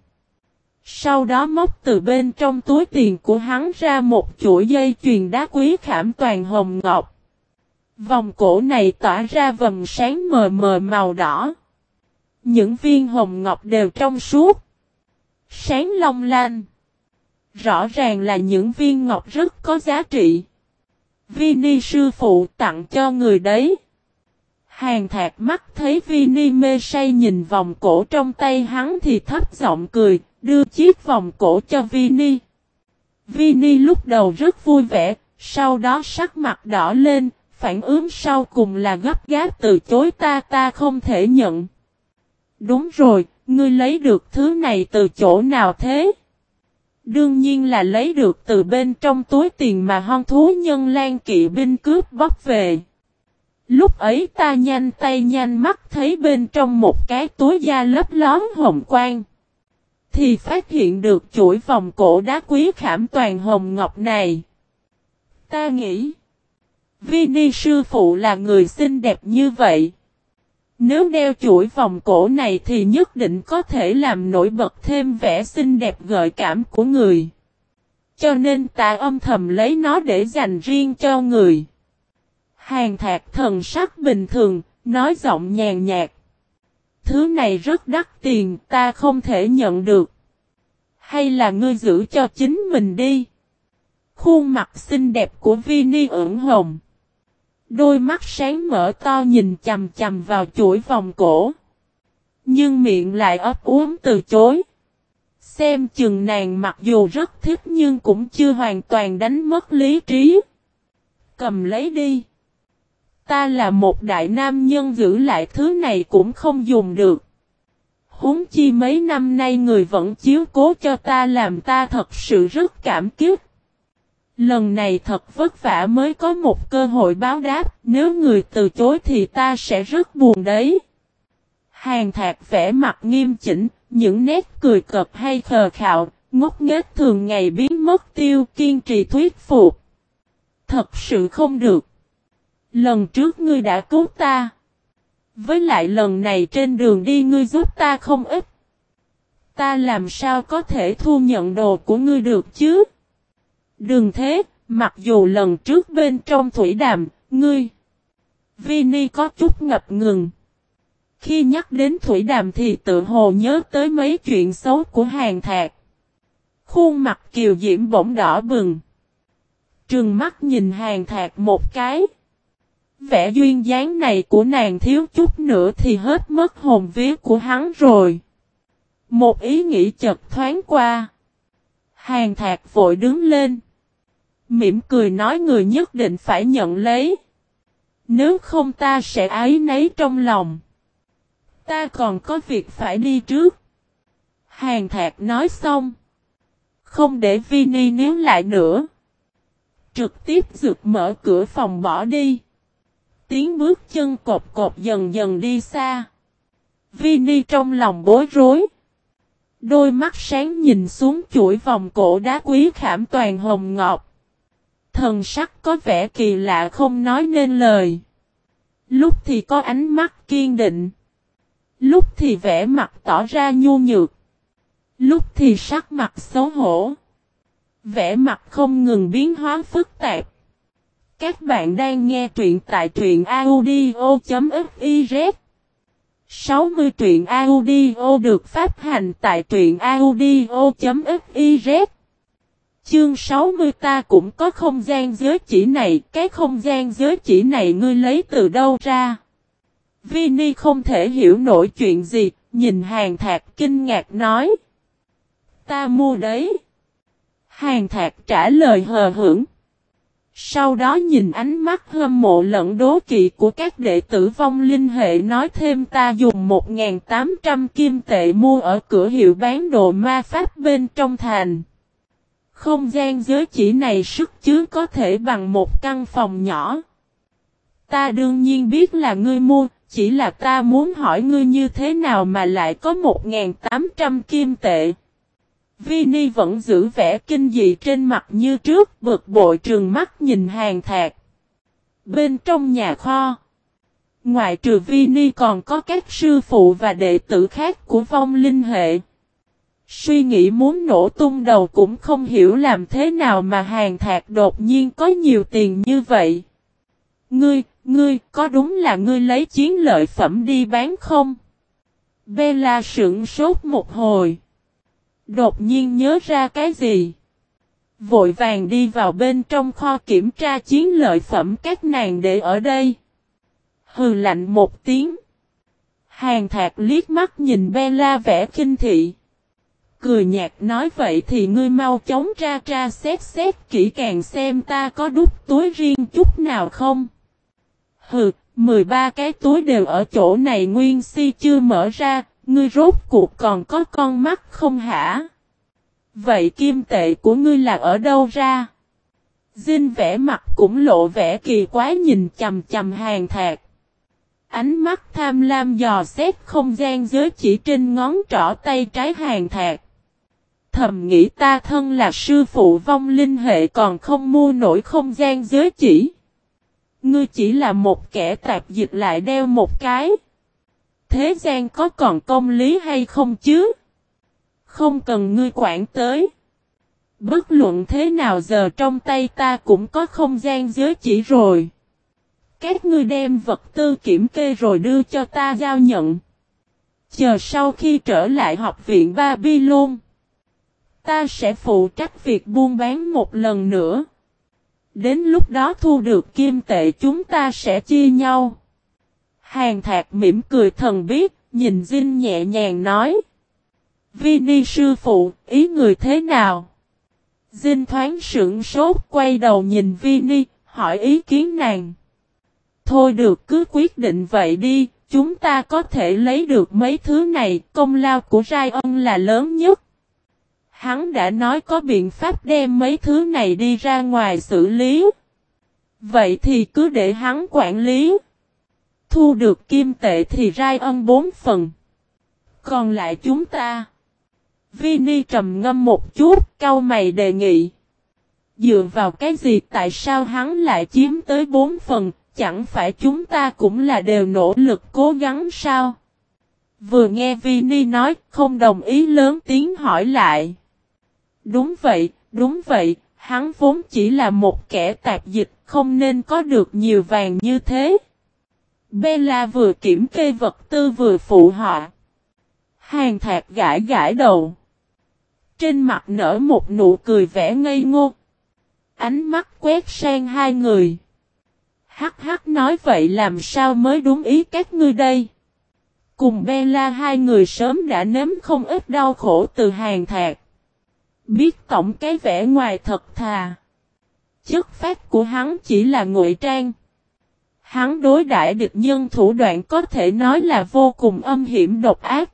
Sau đó móc từ bên trong túi tiền của hắn ra một chuỗi dây chuyền đá quý khảm toàn hồng ngọc. Vòng cổ này tỏa ra vầng sáng mờ mờ màu đỏ. Những viên hồng ngọc đều trong suốt, sáng long lanh. Rõ ràng là những viên ngọc rất có giá trị. Vini sư phụ tặng cho người đấy. Hàn Thạc mắt thấy Vini mê say nhìn vòng cổ trong tay hắn thì thấp giọng cười, đưa chiếc vòng cổ cho Vini. Vini lúc đầu rất vui vẻ, sau đó sắc mặt đỏ lên, phản ứng sau cùng là gấp gáp từ chối ta không thể nhận. Đúng rồi, ngươi lấy được thứ này từ chỗ nào thế? Đương nhiên là lấy được từ bên trong túi tiền mà hon thú nhân Lan kỵ binh cướp bóc về. Lúc ấy ta nhanh tay nhanh mắt thấy bên trong một cái túi da lấp lón hồng quang. Thì phát hiện được chuỗi vòng cổ đá quý khảm toàn hồng ngọc này. Ta nghĩ, Vini sư phụ là người xinh đẹp như vậy. Nếu đeo chuỗi vòng cổ này thì nhất định có thể làm nổi bật thêm vẻ xinh đẹp gợi cảm của người. Cho nên ta âm thầm lấy nó để dành riêng cho người. Hàn Thạc thần sắc bình thường, nói giọng nhàn nhạt. Thứ này rất đắt tiền, ta không thể nhận được. Hay là ngươi giữ cho chính mình đi. Khuôn mặt xinh đẹp của Vini ửng hồng. Đôi mắt sáng mở to nhìn chằm chằm vào chuỗi vòng cổ. Nhưng miệng lại ấp úng từ chối. Xem chừng nàng mặc dù rất thích nhưng cũng chưa hoàn toàn đánh mất lý trí. Cầm lấy đi. Ta là một đại nam nhân giữ lại thứ này cũng không dùng được. Huống chi mấy năm nay người vẫn chiếu cố cho ta làm ta thật sự rất cảm kích. Lần này thật vất vả mới có một cơ hội báo đáp, nếu người từ chối thì ta sẽ rất buồn đấy. Hàn Thạc vẻ mặt nghiêm chỉnh, những nét cười cợt hay khờ khạo, ngốc nghếch thường ngày biến mất tiêu kiên trì thuyết phục. Thật sự không được. Lần trước ngươi đã cứu ta. Với lại lần này trên đường đi ngươi giúp ta không ít. Ta làm sao có thể thu nhận đồ của ngươi được chứ? Đừng thế, mặc dù lần trước bên trong thủy đàm, ngươi. Vini có chút ngập ngừng. Khi nhắc đến thủy đàm thì tự hồ nhớ tới mấy chuyện xấu của Hàn Thạc. Khuôn mặt kiều diễm bỗng đỏ bừng. Trừng mắt nhìn Hàn Thạc một cái. Vẻ duyên dáng này của nàng thiếu chút nữa thì hết mất hồn vía của hắn rồi. Một ý nghĩ chợt thoáng qua. Hàn Thạc vội đứng lên. Mỉm cười nói người nhất định phải nhận lấy. Nếu không ta sẽ áy náy trong lòng. Ta còn có việc phải đi trước. Hàn Thạc nói xong. Không để Vini níu lại nữa. Trực tiếp rượt mở cửa phòng bỏ đi. Tiếng bước chân cộp cộp dần dần đi xa. Vini trong lòng bối rối. Đôi mắt sáng nhìn xuống chuỗi vòng cổ đá quý khảm toàn hồng ngọc. Thần sắc có vẻ kỳ lạ không nói nên lời. Lúc thì có ánh mắt kiên định. Lúc thì vẻ mặt tỏ ra nhu nhược. Lúc thì sắc mặt xấu hổ. Vẻ mặt không ngừng biến hóa phức tạp. Các bạn đang nghe truyện tại truyện audio.fiz. 60 truyện audio được phát hành tại truyện audio.fiz. Chương 60 ta cũng có không gian giới chỉ này. Cái không gian giới chỉ này ngươi lấy từ đâu ra? Vini không thể hiểu nổi chuyện gì. Nhìn Hàn Thạc kinh ngạc nói. Ta mua đấy. Hàn Thạc trả lời hờ hững. Sau đó nhìn ánh mắt hâm mộ lẫn đố kỵ của các đệ tử vong linh hệ nói thêm ta dùng 1.800 kim tệ mua ở cửa hiệu bán đồ ma pháp bên trong thành. Không gian giới chỉ này sức chứa có thể bằng một căn phòng nhỏ. Ta đương nhiên biết là ngươi mua, chỉ là ta muốn hỏi ngươi như thế nào mà lại có 1.800 kim tệ. Vini vẫn giữ vẻ kinh dị trên mặt như trước, bực bội trừng mắt nhìn Hàn Thạc. Bên trong nhà kho, ngoại trừ Vini còn có các sư phụ và đệ tử khác của vong linh hệ. Suy nghĩ muốn nổ tung đầu cũng không hiểu làm thế nào mà Hàn Thạc đột nhiên có nhiều tiền như vậy. Ngươi, có đúng là ngươi lấy chiến lợi phẩm đi bán không? Bella sững sốt một hồi. Đột nhiên nhớ ra cái gì? Vội vàng đi vào bên trong kho kiểm tra chiến lợi phẩm các nàng để ở đây. Hừ lạnh một tiếng. Hàn Thạc liếc mắt nhìn Bella vẻ khinh thị. Cười nhạt nói vậy thì ngươi mau chóng tra xét kỹ càng xem ta có đút túi riêng chút nào không. Hừ, 13 cái túi đều ở chỗ này nguyên si chưa mở ra. Ngươi rốt cuộc còn có con mắt không hả? Vậy kim tệ của ngươi là ở đâu ra? Dinh vẻ mặt cũng lộ vẻ kỳ quái nhìn chầm chầm Hàn Thạc. Ánh mắt tham lam dò xét không gian giới chỉ trên ngón trỏ tay trái Hàn Thạc. Thầm nghĩ ta thân là sư phụ vong linh hệ còn không mua nổi không gian giới chỉ. Ngươi chỉ là một kẻ tạp dịch lại đeo một cái. Thế gian có còn công lý hay không chứ? Không cần ngươi quản tới. Bất luận thế nào giờ trong tay ta cũng có không gian giới chỉ rồi. Các ngươi đem vật tư kiểm kê rồi đưa cho ta giao nhận. Chờ sau khi trở lại học viện Babylon, ta sẽ phụ trách việc buôn bán một lần nữa. Đến lúc đó thu được kim tệ chúng ta sẽ chia nhau. Hàn Thạc mỉm cười thần bí, nhìn Jin nhẹ nhàng nói. Vini sư phụ, ý người thế nào? Jin thoáng sững sốt quay đầu nhìn Vini, hỏi ý kiến nàng. Thôi được cứ quyết định vậy đi, chúng ta có thể lấy được mấy thứ này, công lao của Ryan là lớn nhất. Hắn đã nói có biện pháp đem mấy thứ này đi ra ngoài xử lý. Vậy thì cứ để hắn quản lý. Thu được kim tệ thì Ryan 4 phần. Còn lại chúng ta. Vini trầm ngâm một chút, cau mày đề nghị. Dựa vào cái gì tại sao hắn lại chiếm tới 4 phần, chẳng phải chúng ta cũng là đều nỗ lực cố gắng sao? Vừa nghe Vini nói, không đồng ý lớn tiếng hỏi lại. Đúng vậy, hắn vốn chỉ là một kẻ tạp dịch, không nên có được nhiều vàng như thế. Bella vừa kiểm kê vật tư vừa phụ họa. Hàn Thạc gãi gãi đầu. Trên mặt nở một nụ cười vẻ ngây ngô. Ánh mắt quét sang hai người. Hắc hắc nói vậy làm sao mới đúng ý các ngươi đây. Cùng Bella hai người sớm đã nếm không ít đau khổ từ Hàn Thạc. Biết tổng cái vẻ ngoài thật thà. Chất phát của hắn chỉ là ngụy trang. Hắn đối đãi địch nhân thủ đoạn có thể nói là vô cùng âm hiểm độc ác.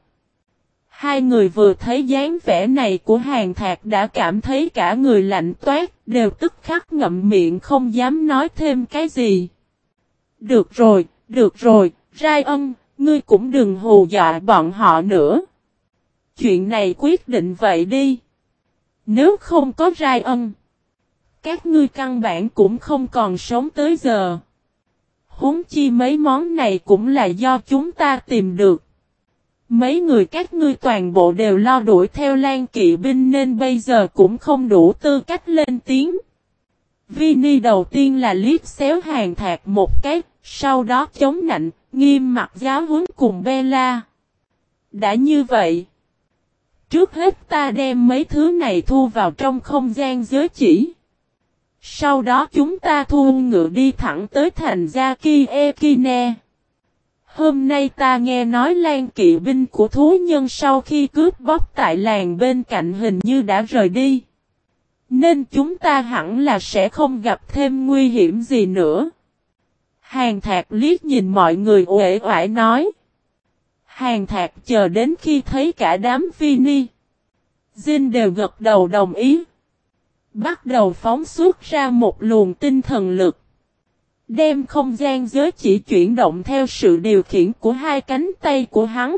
Hai người vừa thấy dáng vẻ này của Hàn Thạc đã cảm thấy cả người lạnh toát, đều tức khắc ngậm miệng không dám nói thêm cái gì. Được rồi, Ryan, ngươi cũng đừng hù dọa bọn họ nữa. Chuyện này quyết định vậy đi. Nếu không có Ryan, các ngươi căn bản cũng không còn sống tới giờ. Huống chi mấy món này cũng là do chúng ta tìm được. Mấy người các ngươi toàn bộ đều lo đuổi theo Lan kỵ binh nên bây giờ cũng không đủ tư cách lên tiếng. Vinny đầu tiên là liếc xéo Hàn Thạc một cái, sau đó chống nạnh, nghiêm mặt giáo huấn cùng Bella. Đã như vậy, trước hết ta đem mấy thứ này thu vào trong không gian giới chỉ. Sau đó chúng ta thu ngựa đi thẳng tới thành Zaki Ekine. Hôm nay ta nghe nói Lan kỵ binh của thú nhân sau khi cướp bóc tại làng bên cạnh hình như đã rời đi. Nên chúng ta hẳn là sẽ không gặp thêm nguy hiểm gì nữa. Hàn Thạc liếc nhìn mọi người uể oải nói. Hàn Thạc chờ đến khi thấy cả đám Vinny, Jin đều gật đầu đồng ý. Bắt đầu phóng xuất ra một luồng tinh thần lực. Đem không gian giới chỉ chuyển động theo sự điều khiển của hai cánh tay của hắn.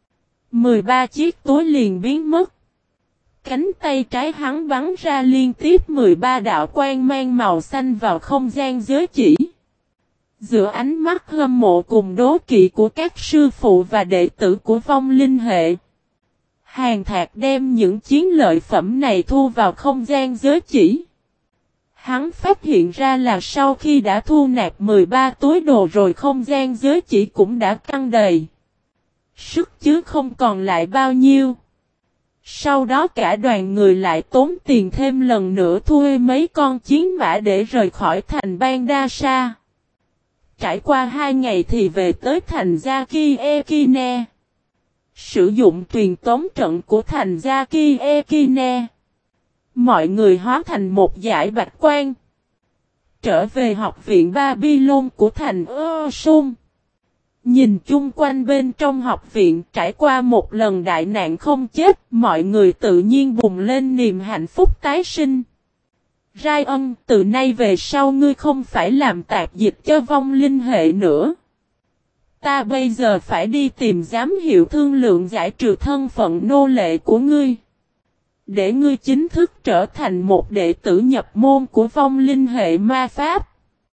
13 chiếc túi liền biến mất. Cánh tay trái hắn bắn ra liên tiếp 13 đạo quang mang màu xanh vào không gian giới chỉ. Giữa ánh mắt hâm mộ cùng đố kỵ của các sư phụ và đệ tử của vong linh hệ, Hàn Thạc đem những chiến lợi phẩm này thu vào không gian giới chỉ. Hắn phát hiện ra là sau khi đã thu nạp 13 túi đồ rồi không gian giới chỉ cũng đã căng đầy. Sức chứa không còn lại bao nhiêu. Sau đó cả đoàn người lại tốn tiền thêm lần nữa thuê mấy con chiến mã để rời khỏi thành Bandasa. Trải qua 2 ngày thì về tới thành Zaki Ekine. Sử dụng truyền tống trận của thành Zaki Ekine, mọi người hóa thành một dải bạch quang. Trở về học viện Babylon của thành Sum. Nhìn chung quanh bên trong học viện trải qua một lần đại nạn không chết, mọi người tự nhiên bùng lên niềm hạnh phúc tái sinh. Ryan, từ nay về sau ngươi không phải làm tạp dịch cho vong linh hệ nữa. Ta bây giờ phải đi tìm giám hiệu thương lượng giải trừ thân phận nô lệ của ngươi. Để ngươi chính thức trở thành một đệ tử nhập môn của vong linh hệ ma pháp.